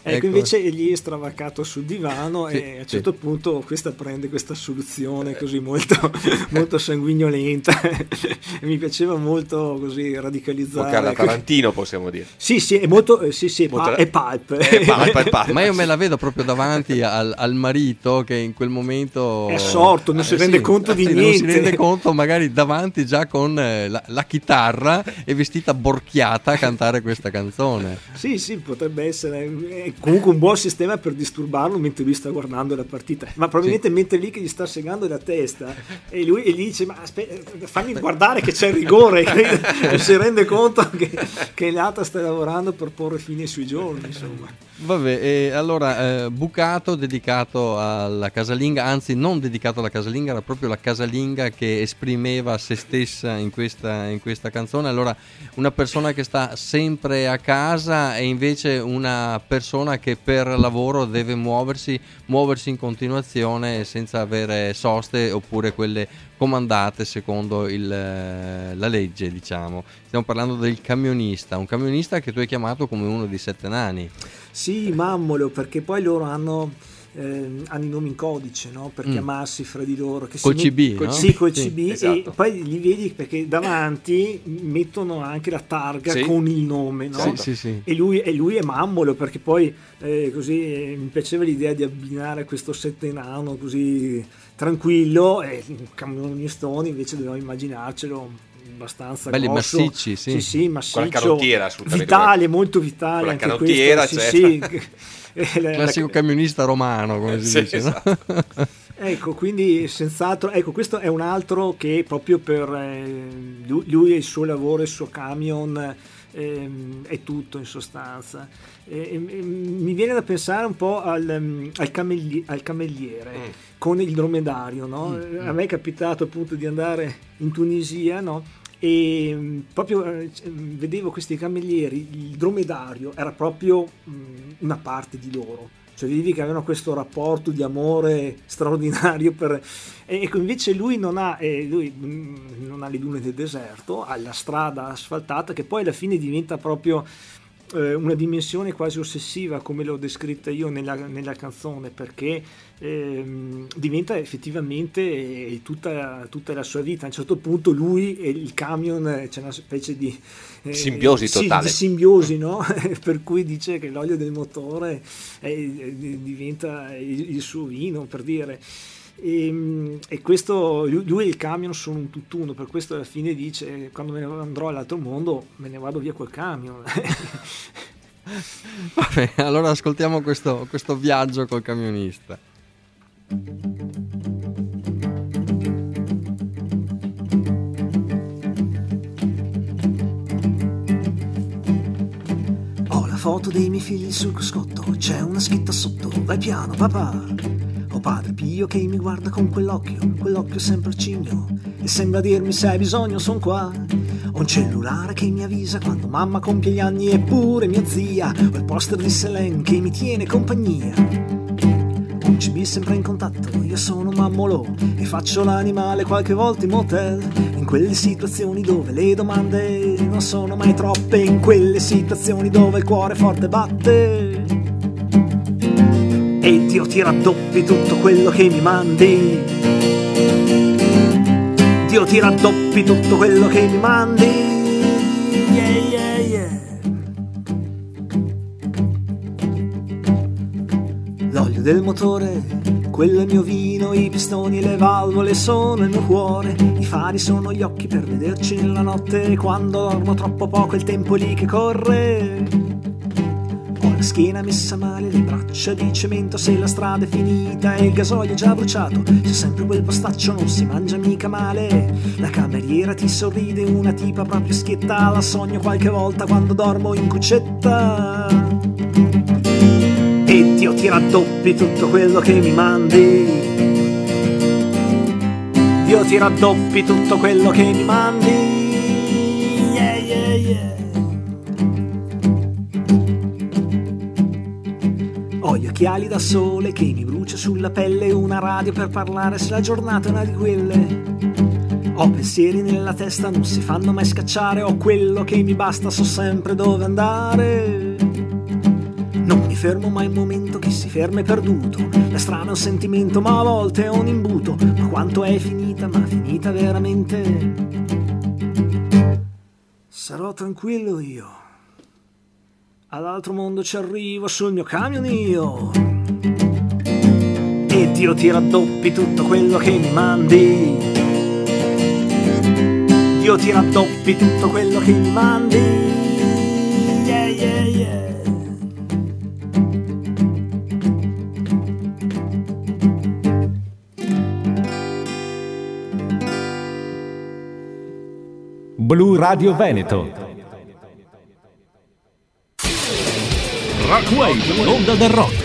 Ecco, invece gli è stravaccato sul divano e a un certo punto questa prende questa soluzione così molto, molto sanguinolenta. Mi piaceva molto così radicalizzare. Carla Tarantino, possiamo dire. Sì, è molto, è pulp. Ma io me la vedo proprio davanti al marito che in quel momento è assorto, non si rende conto di niente. Non si rende conto, magari davanti già con la chitarra e vestita borchiata a cantare questa canzone. Sì, potrebbe essere comunque un buon sistema per disturbarlo mentre lui sta guardando la partita, ma probabilmente mentre lì che gli sta segando la testa e lui gli dice ma aspetta, fammi guardare che c'è il rigore, non si rende conto che l'altra sta lavorando per porre fine ai suoi giorni, insomma. Vabbè, allora bucato dedicato alla casalinga, anzi non dedicato alla casalinga, era proprio la casalinga che esprimeva se stessa in questa canzone. Allora, una persona che sta sempre a casa e invece una persona che per lavoro deve muoversi in continuazione senza avere soste oppure quelle comandate secondo la legge, diciamo. Stiamo parlando del camionista, un camionista che tu hai chiamato come uno di 7 nani. Sì, mammolo, perché poi loro hanno i nomi in codice, no? Per chiamarsi fra di loro che col CB, no? Sì, col CB, esatto. E poi li vedi perché davanti mettono anche la targa con il nome, no? Sì. E lui è mammolo, perché poi così mi piaceva l'idea di abbinare questo settenano così tranquillo e un camionistone invece dovevamo immaginarcelo abbastanza belli grosso, massicci, sì, massiccio, con la canottiera, vitale, molto vitale, con la anche canottiera, questo, sì. Classico camionista romano, come si dice, esatto. No? Ecco, quindi senz'altro, questo è un altro che proprio per lui e il suo lavoro, il suo camion, è tutto in sostanza. Mi viene da pensare un po' al cameriere con il dromedario, no? A me è capitato appunto di andare in Tunisia, no? E proprio vedevo questi camerieri, il dromedario era proprio una parte di loro, cioè vedevi che avevano questo rapporto di amore straordinario ecco, invece lui non ha le dune del deserto, ha la strada asfaltata che poi alla fine diventa proprio una dimensione quasi ossessiva, come l'ho descritta io nella canzone, perché diventa effettivamente tutta la sua vita. A un certo punto lui e il camion c'è una specie di simbiosi totale, di simbiosi, no? Per cui dice che l'olio del motore diventa il suo vino, per dire. E questo, lui e il camion sono un tutt'uno, per questo alla fine dice: quando me ne andrò all'altro mondo me ne vado via col camion. Vabbè, allora ascoltiamo questo viaggio col camionista. Ho la foto dei miei figli sul cruscotto, c'è una scritta sotto: vai piano papà. Ho padre Pio che mi guarda con quell'occhio sempre arcigno, e sembra dirmi: se hai bisogno son qua. Ho un cellulare che mi avvisa quando mamma compie gli anni, eppure mia zia. Ho il poster di Selene che mi tiene compagnia. Un CB sempre in contatto, io sono mammolo e faccio l'animale qualche volta in motel. In quelle situazioni dove le domande non sono mai troppe, in quelle situazioni dove il cuore forte batte. E Dio ti raddoppi tutto quello che mi mandi. Dio ti raddoppi tutto quello che mi mandi. Yeah. L'olio del motore, quello è il mio vino, i pistoni e le valvole sono il mio cuore. I fari sono gli occhi per vederci nella notte, quando dormo troppo poco il tempo lì che corre. Ho la schiena messa male, le braccia di cemento, se la strada è finita e il gasolio è già bruciato. C'è sempre quel postaccio, non si mangia mica male. La cameriera ti sorride, una tipa proprio schietta, la sogno qualche volta quando dormo in cuccetta. E Dio ti raddoppi tutto quello che mi mandi. Dio ti raddoppi tutto quello che mi mandi. Yeah. Ho gli occhiali da sole che mi brucia sulla pelle, una radio per parlare se la giornata è una di quelle. Ho pensieri nella testa, non si fanno mai scacciare, ho quello che mi basta, so sempre dove andare. Non mi fermo ma il momento che si ferma è perduto. La strana è un sentimento ma a volte è un imbuto. Ma quanto è finita, ma finita veramente? Sarò tranquillo io, all'altro mondo ci arrivo sul mio camion io, e Dio ti raddoppi tutto quello che mi mandi. Dio ti raddoppi tutto quello che mi mandi. Yeah, yeah, yeah. Blu Radio Veneto. Rockwave, l'onda del rock.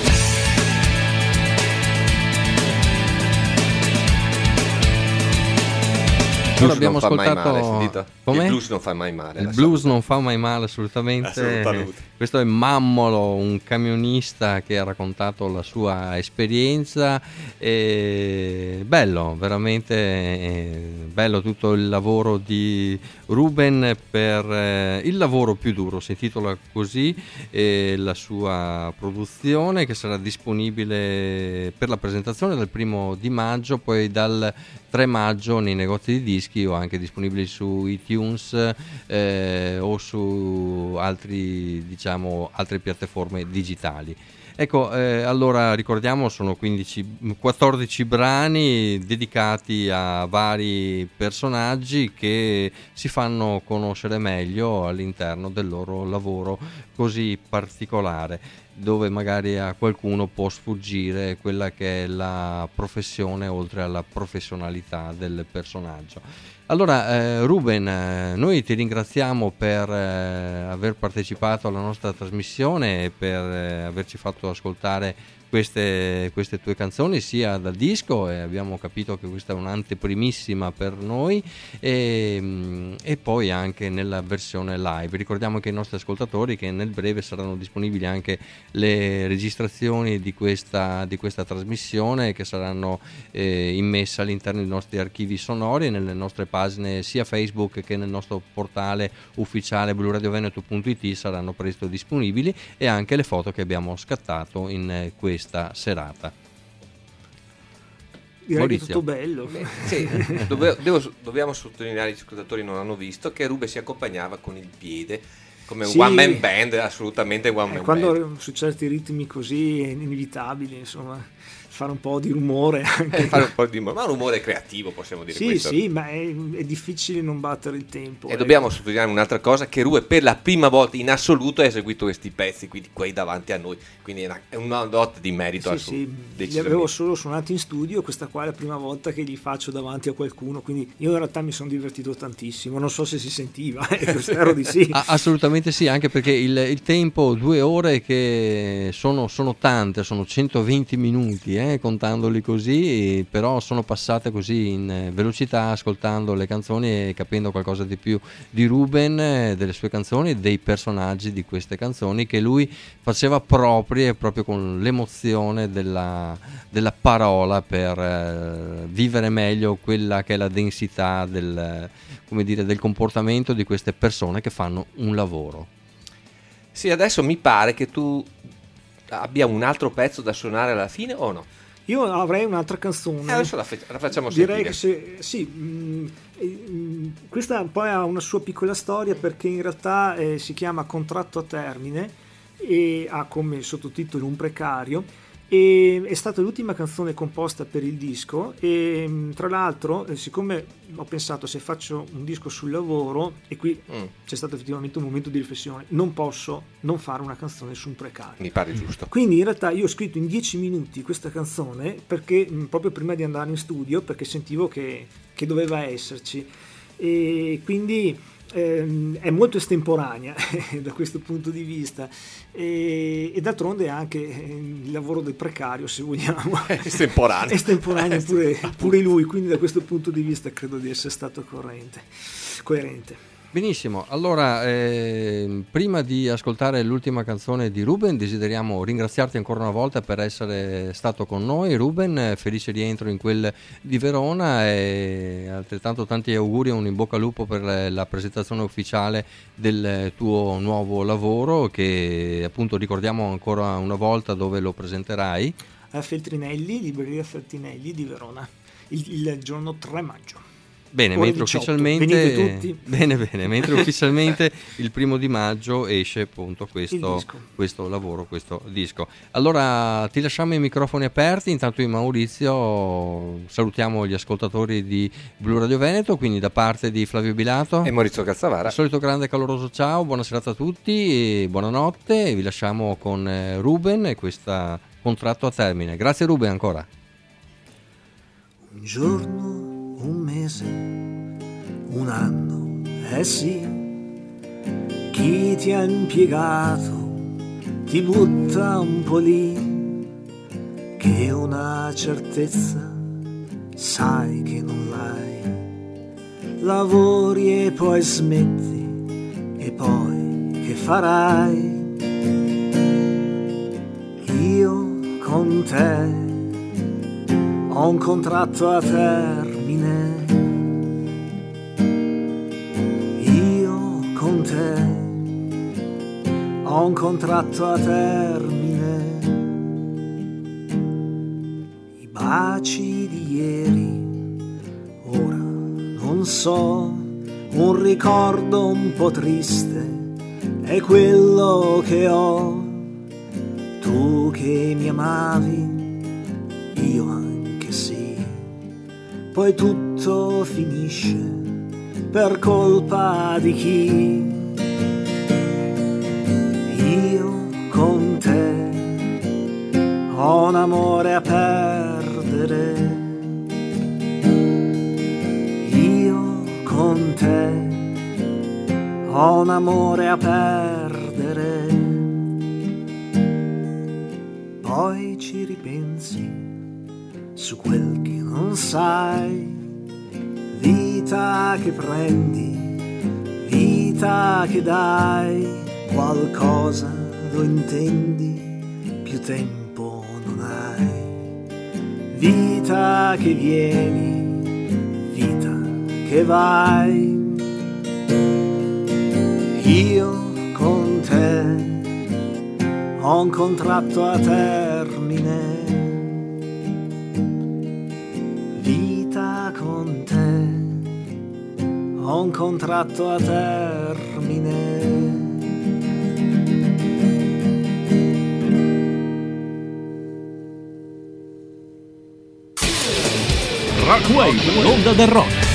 Allora abbiamo ascoltato il blues non fa mai male. Il blues non fa mai male, assolutamente. Questo è Mammolo, un camionista che ha raccontato la sua esperienza. Bello, veramente bello tutto il lavoro di Ruben per il lavoro più duro, si intitola così, la sua produzione, che sarà disponibile per la presentazione dal 1 di maggio, poi dal 3 maggio nei negozi di dischi o anche disponibili su iTunes o su altri, altre piattaforme digitali. Ecco, allora ricordiamo, sono 14 brani dedicati a vari personaggi che si fanno conoscere meglio all'interno del loro lavoro così particolare, dove magari a qualcuno può sfuggire quella che è la professione oltre alla professionalità del personaggio. Allora Ruben, noi ti ringraziamo per aver partecipato alla nostra trasmissione e per averci fatto ascoltare queste tue canzoni sia dal disco, e abbiamo capito che questa è un'anteprimissima per noi, e poi anche nella versione live. Ricordiamo che i nostri ascoltatori che nel breve saranno disponibili anche le registrazioni di questa trasmissione, che saranno immesse all'interno dei nostri archivi sonori e nelle nostre pagine sia Facebook che nel nostro portale ufficiale bluradioveneto.it saranno presto disponibili, e anche le foto che abbiamo scattato in questa serata. Direi che è tutto bello. Sì, dobbiamo sottolineare, gli ascoltatori non hanno visto, che Ruben si accompagnava con il piede come un one man band, assolutamente one man quando band. Su certi ritmi così è inevitabile, insomma, fare un po' di rumore anche. Fare un po' di rumore, ma un rumore creativo, possiamo dire. Questo. Sì, ma è difficile non battere il tempo. E dobbiamo sottolineare un'altra cosa, che Ruben per la prima volta in assoluto ha eseguito questi pezzi, quindi quei davanti a noi, quindi è una dote di merito. Sì, li avevo solo suonati in studio, questa qua è la prima volta che li faccio davanti a qualcuno, quindi io in realtà mi sono divertito tantissimo, non so se si sentiva, spero di sì. Assolutamente sì, anche perché il tempo, 2 ore che sono tante, sono 120 minuti, contandoli così, però sono passate così in velocità, ascoltando le canzoni e capendo qualcosa di più di Ruben, delle sue canzoni, dei personaggi di queste canzoni che lui faceva proprio con l'emozione della parola, per vivere meglio quella che è la densità del comportamento di queste persone che fanno un lavoro. Sì, adesso mi pare che tu abbia un altro pezzo da suonare alla fine, o no? Io avrei un'altra canzone. Adesso la facciamo sentire. Direi che sì. Questa poi ha una sua piccola storia, perché in realtà si chiama Contratto a termine e ha come sottotitolo Un precario, e è stata l'ultima canzone composta per il disco. E tra l'altro, siccome ho pensato, se faccio un disco sul lavoro, e qui c'è stato effettivamente un momento di riflessione, non posso non fare una canzone su un precario, mi pare giusto. Quindi in realtà io ho scritto in 10 minuti questa canzone, perché proprio prima di andare in studio, perché sentivo che doveva esserci, e quindi è molto estemporanea da questo punto di vista, e d'altronde anche il lavoro del precario, se vogliamo, è estemporaneo pure lui, quindi da questo punto di vista credo di essere stato coerente. Benissimo, allora prima di ascoltare l'ultima canzone di Ruben desideriamo ringraziarti ancora una volta per essere stato con noi. Ruben, felice rientro in quel di Verona e altrettanto tanti auguri e un in bocca al lupo per la presentazione ufficiale del tuo nuovo lavoro, che appunto ricordiamo ancora una volta dove lo presenterai. A Feltrinelli, libreria Feltrinelli di Verona, il giorno 3 maggio. Bene, mentre 18. ufficialmente tutti. bene, mentre ufficialmente il 1 maggio esce appunto questo lavoro, questo disco. Allora ti lasciamo i microfoni aperti, intanto io e Maurizio salutiamo gli ascoltatori di Blu Radio Veneto, quindi da parte di Flavio Bilato e Maurizio Calzavara. Il solito grande e caloroso ciao, buona serata a tutti e buonanotte, e vi lasciamo con Ruben e questo contratto a termine. Grazie Ruben ancora. Un giorno, un mese, un anno, sì, chi ti ha impiegato ti butta un po' lì, che una certezza sai che non l'hai, lavori e poi smetti, e poi che farai? Io con te ho un contratto a termine, io con te ho un contratto a termine. I baci di ieri, ora non so, un ricordo un po' triste è quello che ho. Tu che mi amavi, io anche sì, poi tutto finisce per colpa di chi? Io con te ho un amore a perdere, io con te ho un amore a perdere. Poi ci ripensi su quel che non sai, vita che prendi, vita che dai, qualcosa lo intendi, più tempo non hai, vita che vieni, vita che vai. Io con te ho un contratto a termine, vita con te ho un contratto a termine. Rockwave, l'onda del rock.